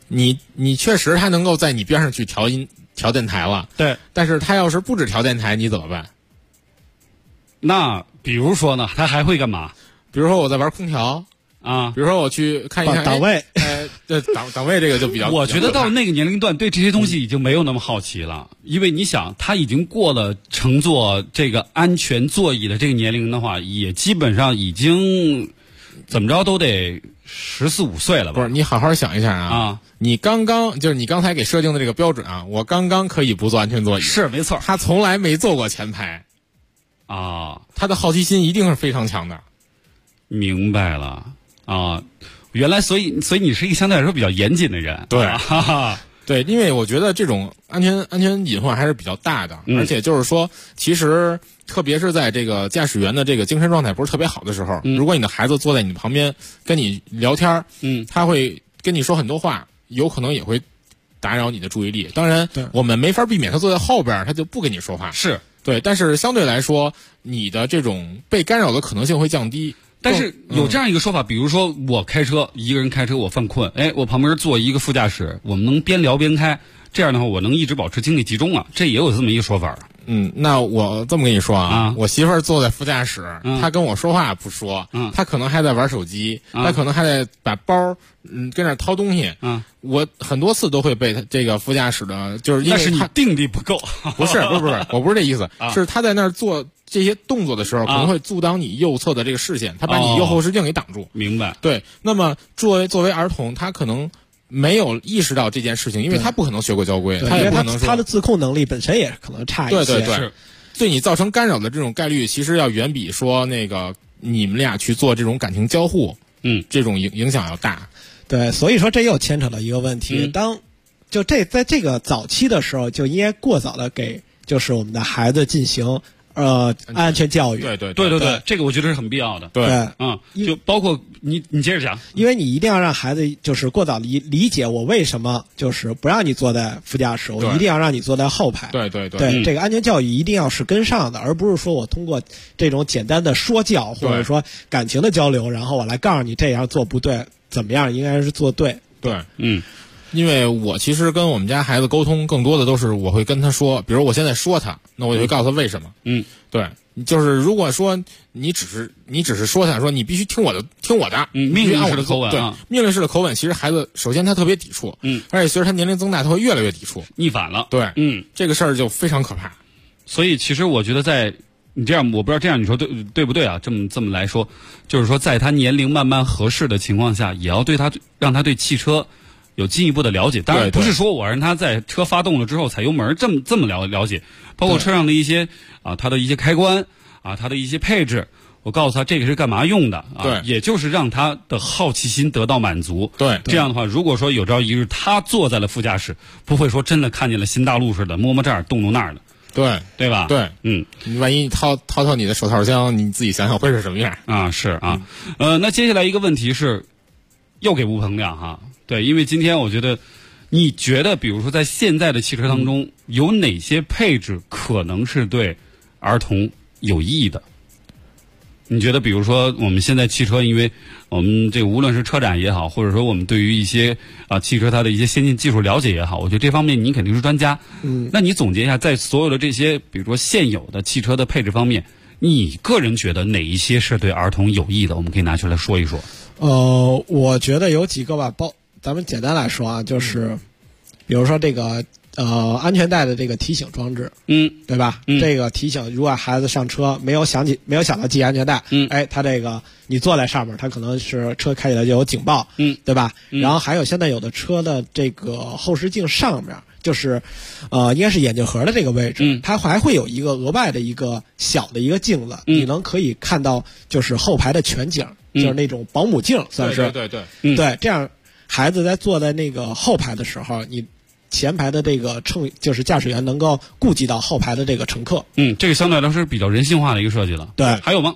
你确实它能够在你边上去调电台了， 对， 但是它要是不止调电台，你怎么办？ 那比如说呢，他还会干嘛？ 比如说我在玩空调啊， 比如说我去看一看档位， 档位这个就比较， 我觉得到那个年龄段对这些东西已经没有那么好奇了，因为你想他已经过了乘坐这个安全座椅的这个年龄的话，也基本上已经怎么着都得14、15岁了吧？ 不是，你好好想一下啊，你刚才给设定的这个标准啊，我刚刚可以不坐安全座椅， 是没错， 他从来没坐过前排啊， 他的好奇心一定是非常强的。 明白了啊，原来所以你是一个相对来说比较严谨的人， 对， 哈哈。 对，因为我觉得这种安全隐患还是比较大的，而且就是说，其实特别是在这个驾驶员的这个精神状态不是特别好的时候，如果你的孩子坐在你的旁边跟你聊天，他会跟你说很多话，有可能也会打扰你的注意力。当然，我们没法避免他坐在后边，他就不跟你说话。 是对，但是相对来说，你的这种被干扰的可能性会降低。 但是有这样一个说法，比如说我开车，一个人开车，我犯困，我旁边坐一个副驾驶，我们能边聊边开，这样的话我能一直保持精力集中啊，这也有这么一个说法。 那我这么跟你说啊，我媳妇儿坐在副驾驶，她跟我说话不说，她可能还在玩手机，她可能还在把包跟那掏东西，我很多次都会被这个副驾驶的，就是因为那是你定力不够， 不是，我不是这意思，是他在那儿做这些动作的时候，可能会阻挡你右侧的这个视线，他把你右后视镜给挡住。 明白？ 对。那么作为儿童，他可能没有意识到这件事情，因为他不可能学过交规，他也不可能说他的自控能力本身也可能差一些。 对，对你造成干扰的这种概率，其实要远比说那个你们俩去做这种感情交互，这种影响要大。 对，所以说这又牵扯到一个问题，在这个早期的时候，就应该过早的给就是我们的孩子进行安全教育。 对， 这个我觉得是很必要的。 对， 就包括你接着讲， 因为你一定要让孩子就是过早理解我为什么就是不让你坐在副驾驶，我一定要让你坐在后排。 对， 这个安全教育一定要是跟上的，而不是说我通过这种简单的说教或者说感情的交流，然后我来告诉你这样做不对，怎么样应该是做对。 对，因为我其实跟我们家孩子沟通，更多的都是我会跟他说，比如我现在说他，那我就会告诉他为什么。对，就是如果说你只是说他说你必须听我的， 命令式的口吻， 对，命令式的口吻，其实孩子首先他特别抵触，而且随着他年龄增大，他会越来越抵触， 逆反了。 对，这个事儿就非常可怕。 所以其实我觉得在你这样，我不知道这样你说对不对啊？这么来说，就是说在他年龄慢慢合适的情况下，也要让他对汽车有进一步的了解。当然不是说我让他在车发动了之后踩油门这么了解，包括车上的一些它的一些开关它的一些配置，我告诉他这个是干嘛用的对， 也就是让他的好奇心得到满足。 对， 这样的话，如果说有朝一日他坐在了副驾驶，不会说真的看见了新大陆似的摸摸这儿动那儿的。对吧？ 对，你万一你掏你的手套箱，你自己想想会是什么样啊？是啊，那接下来一个问题是，又给吴鹏亮哈。对，因为今天我觉得，你觉得比如说在现在的汽车当中，有哪些配置可能是对儿童有益的？你觉得比如说我们现在汽车，因为我们这个无论是车展也好，或者说我们对于一些汽车它的一些先进技术了解也好，我觉得这方面你肯定是专家。那你总结一下，在所有的这些比如说现有的汽车的配置方面，你个人觉得哪一些是对儿童有益的？我们可以拿出来说一说。 我觉得有几个吧，咱们简单来说就是比如说这个安全带的这个提醒装置，对吧？这个提醒，如果孩子上车没有想到系安全带，他这个你坐在上面，他可能是车开起来就有警报，对吧？然后还有现在有的车的这个后视镜上面，就是应该是眼镜盒的这个位置，它还会有一个额外的一个小的一个镜子，你可以看到就是后排的全景，就是那种保姆镜，算是对，这样孩子在坐在那个后排的时候，你前排的这个就是驾驶员能够顾及到后排的这个乘客。 这个相对来说是比较人性化的一个设计了。 对， 还有吗？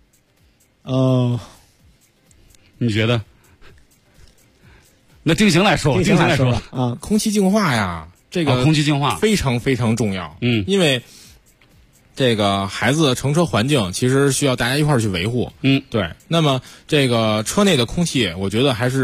你觉得？那定型来说吧， 空气净化呀，这个空气净化非常非常重要。因为这个孩子的乘车环境其实需要大家一块儿去维护。对。那么这个车内的空气，我觉得还是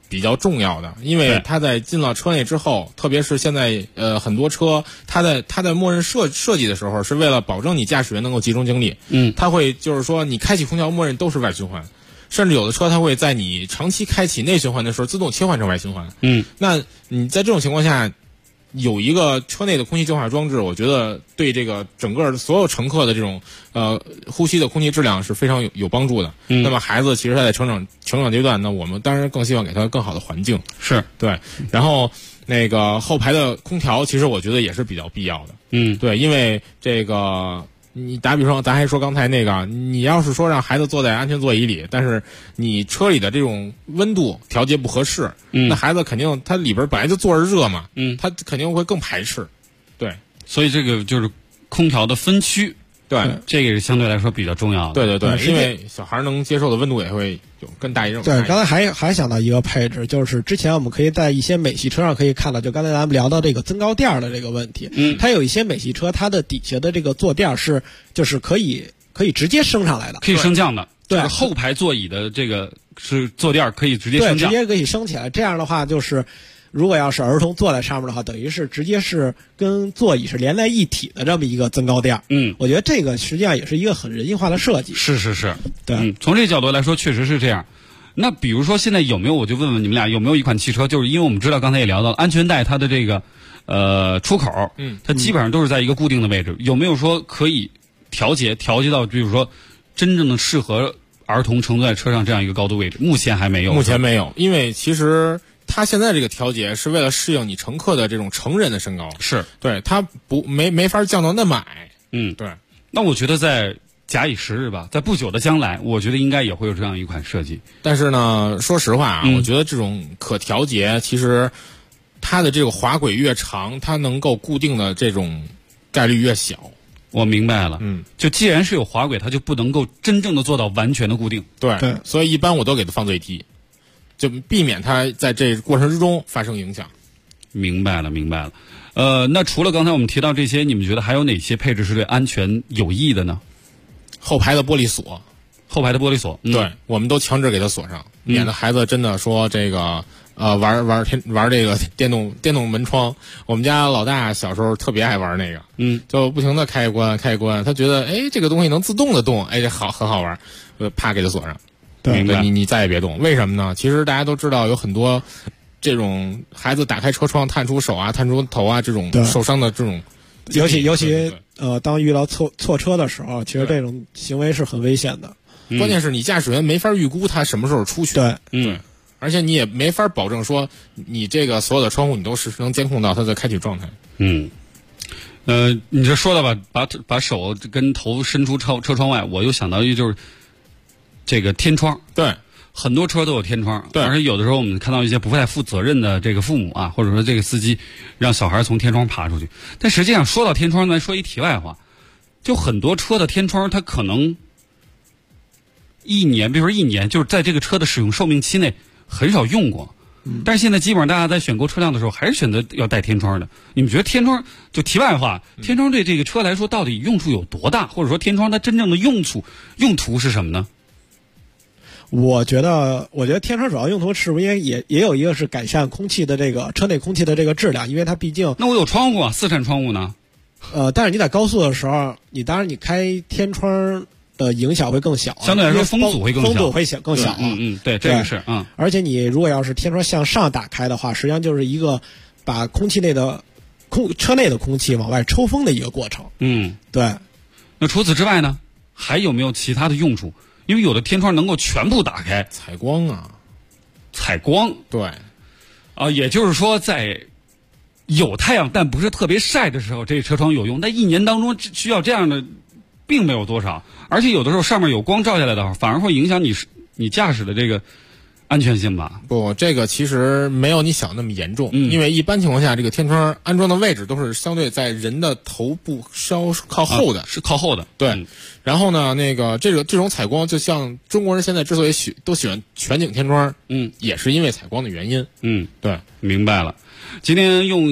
比较重要的，因为它在进了车内之后，特别是现在很多车，它在默认设计的时候，是为了保证你驾驶员能够集中精力，它会就是说你开启空调默认都是外循环，甚至有的车它会在你长期开启内循环的时候自动切换成外循环。那你在这种情况下，有一个车内的空气净化装置，我觉得对这个整个所有乘客的这种呼吸的空气质量是非常有帮助的。那么孩子其实他在成长阶段呢，我们当然更希望给他更好的环境， 是对。然后那个后排的空调，其实我觉得也是比较必要的。对，因为这个。你打比方，咱还说刚才那个，你要是说让孩子坐在安全座椅里，但是你车里的这种温度调节不合适，那孩子肯定他里边本来就坐着热嘛，他肯定会更排斥。对， 所以这个就是空调的分区， 对， 这个是相对来说比较重要的。 对对对，因为小孩能接受的温度也会有更大一种。 对，刚才还想到一个配置，就是之前我们可以在一些美系车上可以看到，就刚才咱们聊到这个增高垫的这个问题，它有一些美系车，它的底下的这个坐垫就是可以直接升上来的， 可以升降的。 对， 就是后排座椅的这个是坐垫可以直接升降， 对，直接可以升起来。这样的话就是。如果要是儿童坐在上面的话，等于是直接是跟座椅是连在一体的这么一个增高垫。我觉得这个实际上也是一个很人性化的设计。 是是是， 对。 从这个角度来说，确实是这样。那比如说现在有没有，我就问问你们俩，有没有一款汽车，就是因为我们知道刚才也聊到了安全带它的这个出口，它基本上都是在一个固定的位置，有没有说可以调节到，比如说真正的适合儿童乘坐在车上这样一个高度位置？目前还没有。 目前没有，因为其实。它现在这个调节是为了适应你乘客的这种成人的身高， 是对它没法降到那么矮。对。 那我觉得假以时日吧，在不久的将来，我觉得应该也会有这样一款设计。 但是呢，说实话啊，我觉得这种可调节，其实它的这个滑轨越长，它能够固定的这种概率越小。 我明白了，就既然是有滑轨，它就不能够真正的做到完全的固定。 对，所以一般我都给它放最低。就避免它在这过程之中发生影响。 明白了。那除了刚才我们提到这些，你们觉得还有哪些配置是对安全有益的呢？ 后排的玻璃锁， 对， 我们都强制给它锁上，免得孩子真的说这个玩这个电动门窗。我们家老大小时候特别爱玩那个，就不停的开关，他觉得这个东西能自动的动，这很好玩，啪给它锁上。 对， 你再也别动。为什么呢？其实大家都知道，有很多这种孩子打开车窗探出手啊、探出头啊这种受伤的这种， 尤其当遇到错车的时候，其实这种行为是很危险的。 关键是你驾驶员没法预估他什么时候出去。 对， 而且你也没法保证说你这个所有的窗户你都是能监控到它的开启状态。 你这说的吧，把手跟头伸出车窗外，我又想到就是。这个天窗， 对， 很多车都有天窗， 对， 而且有的时候我们看到一些不太负责任的这个父母啊，或者说这个司机让小孩从天窗爬出去。但实际上说到天窗，咱说一题外话，就很多车的天窗它可能比如说一年，就是在这个车的使用寿命期内很少用过。但是现在基本上大家在选购车辆的时候还是选择要带天窗的。你们觉得天窗，就题外话，天窗对这个车来说到底用处有多大？或者说天窗它真正的用途是什么呢？ 我觉得天窗主要用途是不是因为也有一个是改善空气的这个车内空气的这个质量，因为它毕竟那我有窗户啊，4扇窗户呢。 但是你在高速的时候，当然你开天窗的影响会更小， 相对来说风阻会更小。对，这个是而且你如果要是天窗向上打开的话，实际上就是一个把空气内的车内的空气往外抽风的一个过程。对。 那除此之外呢，还有没有其他的用处？因为有的天窗能够全部打开， 采光啊， 对，也就是说在有太阳但不是特别晒的时候，这车窗有用。但一年当中需要这样的并没有多少，而且有的时候上面有光照下来的话，反而会影响你驾驶的这个安全性吧？ 不，这个其实没有你想那么严重，因为一般情况下，这个天窗安装的位置都是相对在人的头部稍靠后的， 是靠后的。 对，然后呢，这种采光，就像中国人现在之所以都喜欢全景天窗，也是因为采光的原因。 对，明白了。今天用